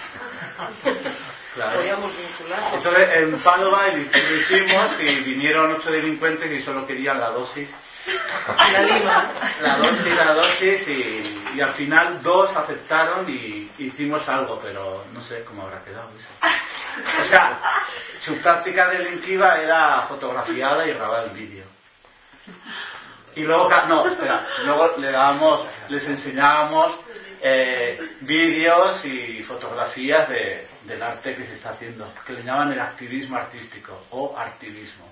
Claro. Podríamos vincularnos. Entonces, en Padova lo hicimos y vinieron ocho delincuentes y solo querían la dosis. La lima. La dosis, la dosis y, y al final dos aceptaron y hicimos algo, pero no sé cómo habrá quedado eso. O sea, su práctica delictiva era fotografiada y grabada en vídeo. Y luego, no, espera, luego le dábamos, les enseñábamos eh, vídeos y fotografías de, del arte que se está haciendo, que le llaman el activismo artístico o artivismo.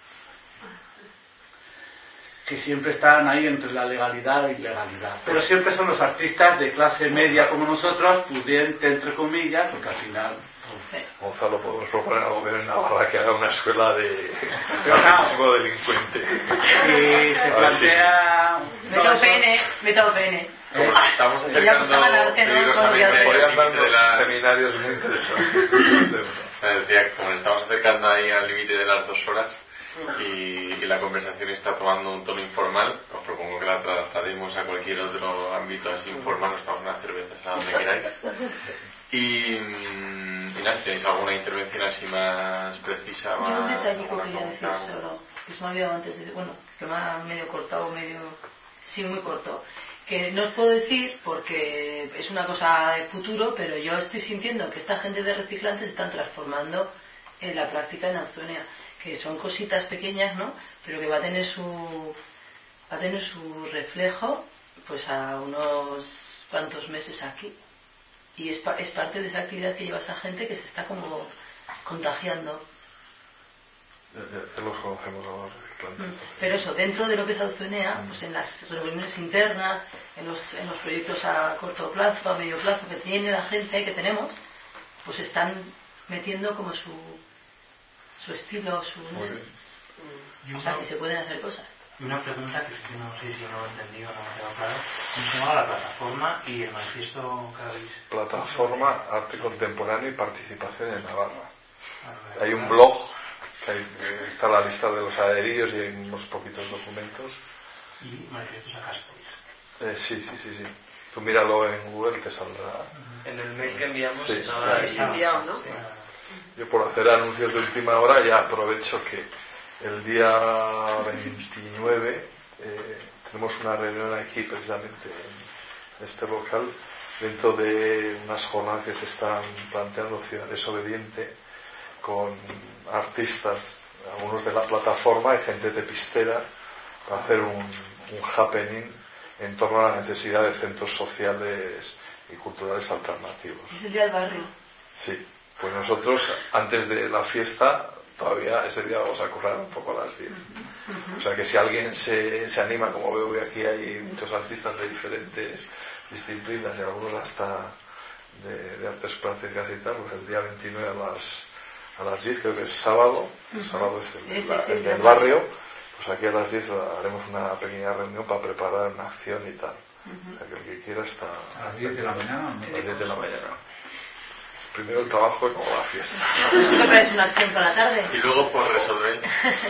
Que siempre están ahí entre la legalidad e ilegalidad. Pero siempre son los artistas de clase media como nosotros, pudientes entre comillas, porque al final... Gonzalo, podemos proponer al gobierno de Navarra que haga una escuela de artístico delincuente. Si se plantea... Meta O P N, meta O P N. Como estamos acercando peligrosamente podrían al límite darnos de las... seminarios muy interesantes. Decía, como le estamos acercando ahí al límite de las dos horas, y, y la conversación está tomando un tono informal. Os propongo que la traslademos a cualquier otro ámbito así informal, nos tomamos unas cervezas a donde queráis. Y, y nada, si tenéis alguna intervención así más precisa, Yo más... un detallico quería decir solo, que se me ha olvidado antes de... Bueno, que me ha medio cortado, medio... Sí, muy corto. Que no os puedo decir porque es una cosa de futuro, pero yo estoy sintiendo que esta gente de reciclantes están transformando en la práctica en Auzonia, que son cositas pequeñas, ¿no? Pero que va a tener su va a tener su reflejo pues a unos cuantos meses aquí. Y es, pa es parte de esa actividad que lleva esa gente que se está como contagiando. Ya, ya, ya los conocemos a los reciclantes. Pero eso, dentro de lo que es Auzonia, pues en las reuniones internas, en los, en los proyectos a corto plazo, a medio plazo que tiene la gente, que tenemos, pues están metiendo como su, su estilo, su... No sé. Y O sea, que se pueden hacer cosas. Y una pregunta que sí que no sé si no lo he entendido, no me ha quedado claro. ¿Cómo se llama la plataforma y el manifiesto que habéis? Plataforma Arte Contemporáneo y Participación en Navarra. Hay un blog, que hay, está la lista de los adheridos y hay unos poquitos documentos. ¿Y manifiestos a Caspois? Eh, sí, sí, sí, sí. Tú míralo en Google, te saldrá. En el mail que enviamos sí, estaba ahí. enviado, ¿no? Sí. Yo por hacer anuncios de última hora ya aprovecho que el día veintinueve eh, tenemos una reunión aquí precisamente en este local dentro de unas jornadas que se están planteando Ciudad Desobediente con artistas, algunos de la plataforma y gente de Pistera para hacer un, un happening en torno a la necesidad de centros sociales y culturales alternativos. Es el día del barrio. Sí, pues nosotros antes de la fiesta todavía ese día vamos a currar un poco a las diez. O sea que si alguien se, se anima, como veo que aquí hay muchos artistas de diferentes disciplinas y algunos hasta de, de artes plásticas y tal, pues el día veintinueve a las, a las diez, creo que es sábado, el sábado es el, sí, la, sí, sí, el del sí. barrio, pues aquí a las diez haremos una pequeña reunión para preparar una acción y tal. O sea que el que quiera está... A las diez de la mañana. A las diez de la mañana. Primero el trabajo y luego la fiesta. Siempre es una acción para la tarde. Y luego por resolver,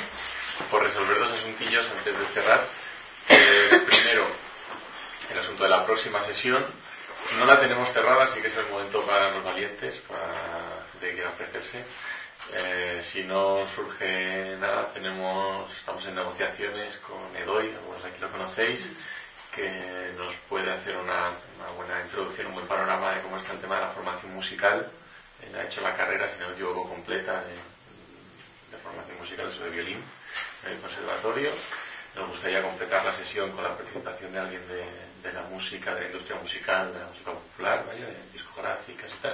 por resolver dos asuntillos antes de cerrar. Eh, primero, el asunto de la próxima sesión. No la tenemos cerrada, así que es el momento para los valientes, para gente que quiera ofrecerse. Eh, si no surge nada, tenemos, estamos en negociaciones con Edoy, algunos aquí lo conocéis, que nos puede hacer una, una buena introducción, un buen panorama de cómo está el tema de la formación musical. Él ha hecho la carrera, si no me equivoco, completa de, de formación musical, eso de violín, en el conservatorio. Nos gustaría completar la sesión con la participación de alguien de, de la música, de la industria musical, de la música popular, ¿vale? De discográficas y tal.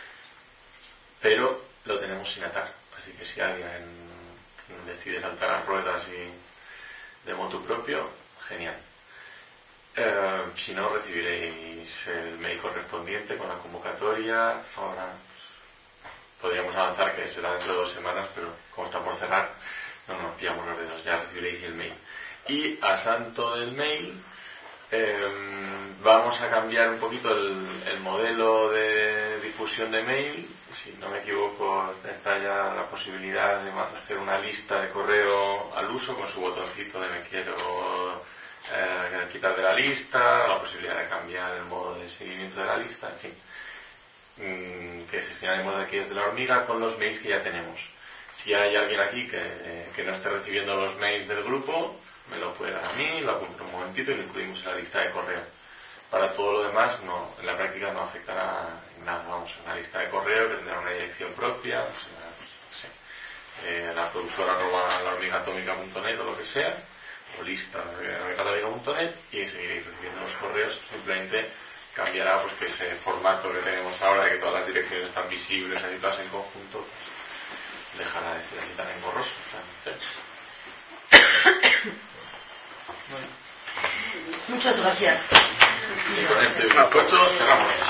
Pero lo tenemos sin atar, así que si alguien decide saltar a ruedas y de motu propio, genial. Eh, si no, recibiréis el mail correspondiente con la convocatoria. Ahora pues, podríamos avanzar que será dentro de dos semanas, pero como está por cerrar, no nos pillamos los dedos, ya recibiréis el mail. Y a santo del mail, eh, vamos a cambiar un poquito el, el modelo de difusión de mail. Si no me equivoco, está ya la posibilidad de hacer una lista de correo al uso con su botoncito de me quiero eh, quitar de la lista, la posibilidad de cambiar el modo de seguimiento de la lista, en fin. Mm, que gestionaremos aquí desde la hormiga con los mails que ya tenemos. Si hay alguien aquí que, eh, que no esté recibiendo los mails del grupo, me lo puede dar a mí, lo apunto un momentito y lo incluimos en la lista de correo. Para todo lo demás, no, en la práctica no afectará en nada. Vamos, una lista de correo que tendrá una dirección propia, o sea, no sé, eh, la productora arroba la hormiga atómica punto net o lo que sea, o lista la hormiga atómica punto net, y seguiréis recibiendo los correos. Simplemente cambiará pues que ese formato que tenemos ahora, de que todas las direcciones están visibles y todas en conjunto, pues, dejará de ser así tan engorroso. Bueno. Muchas gracias. Y con este bizcocho cerramos la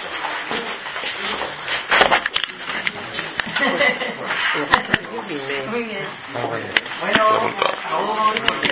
sesión. Muy bien. Muy bien. Bueno.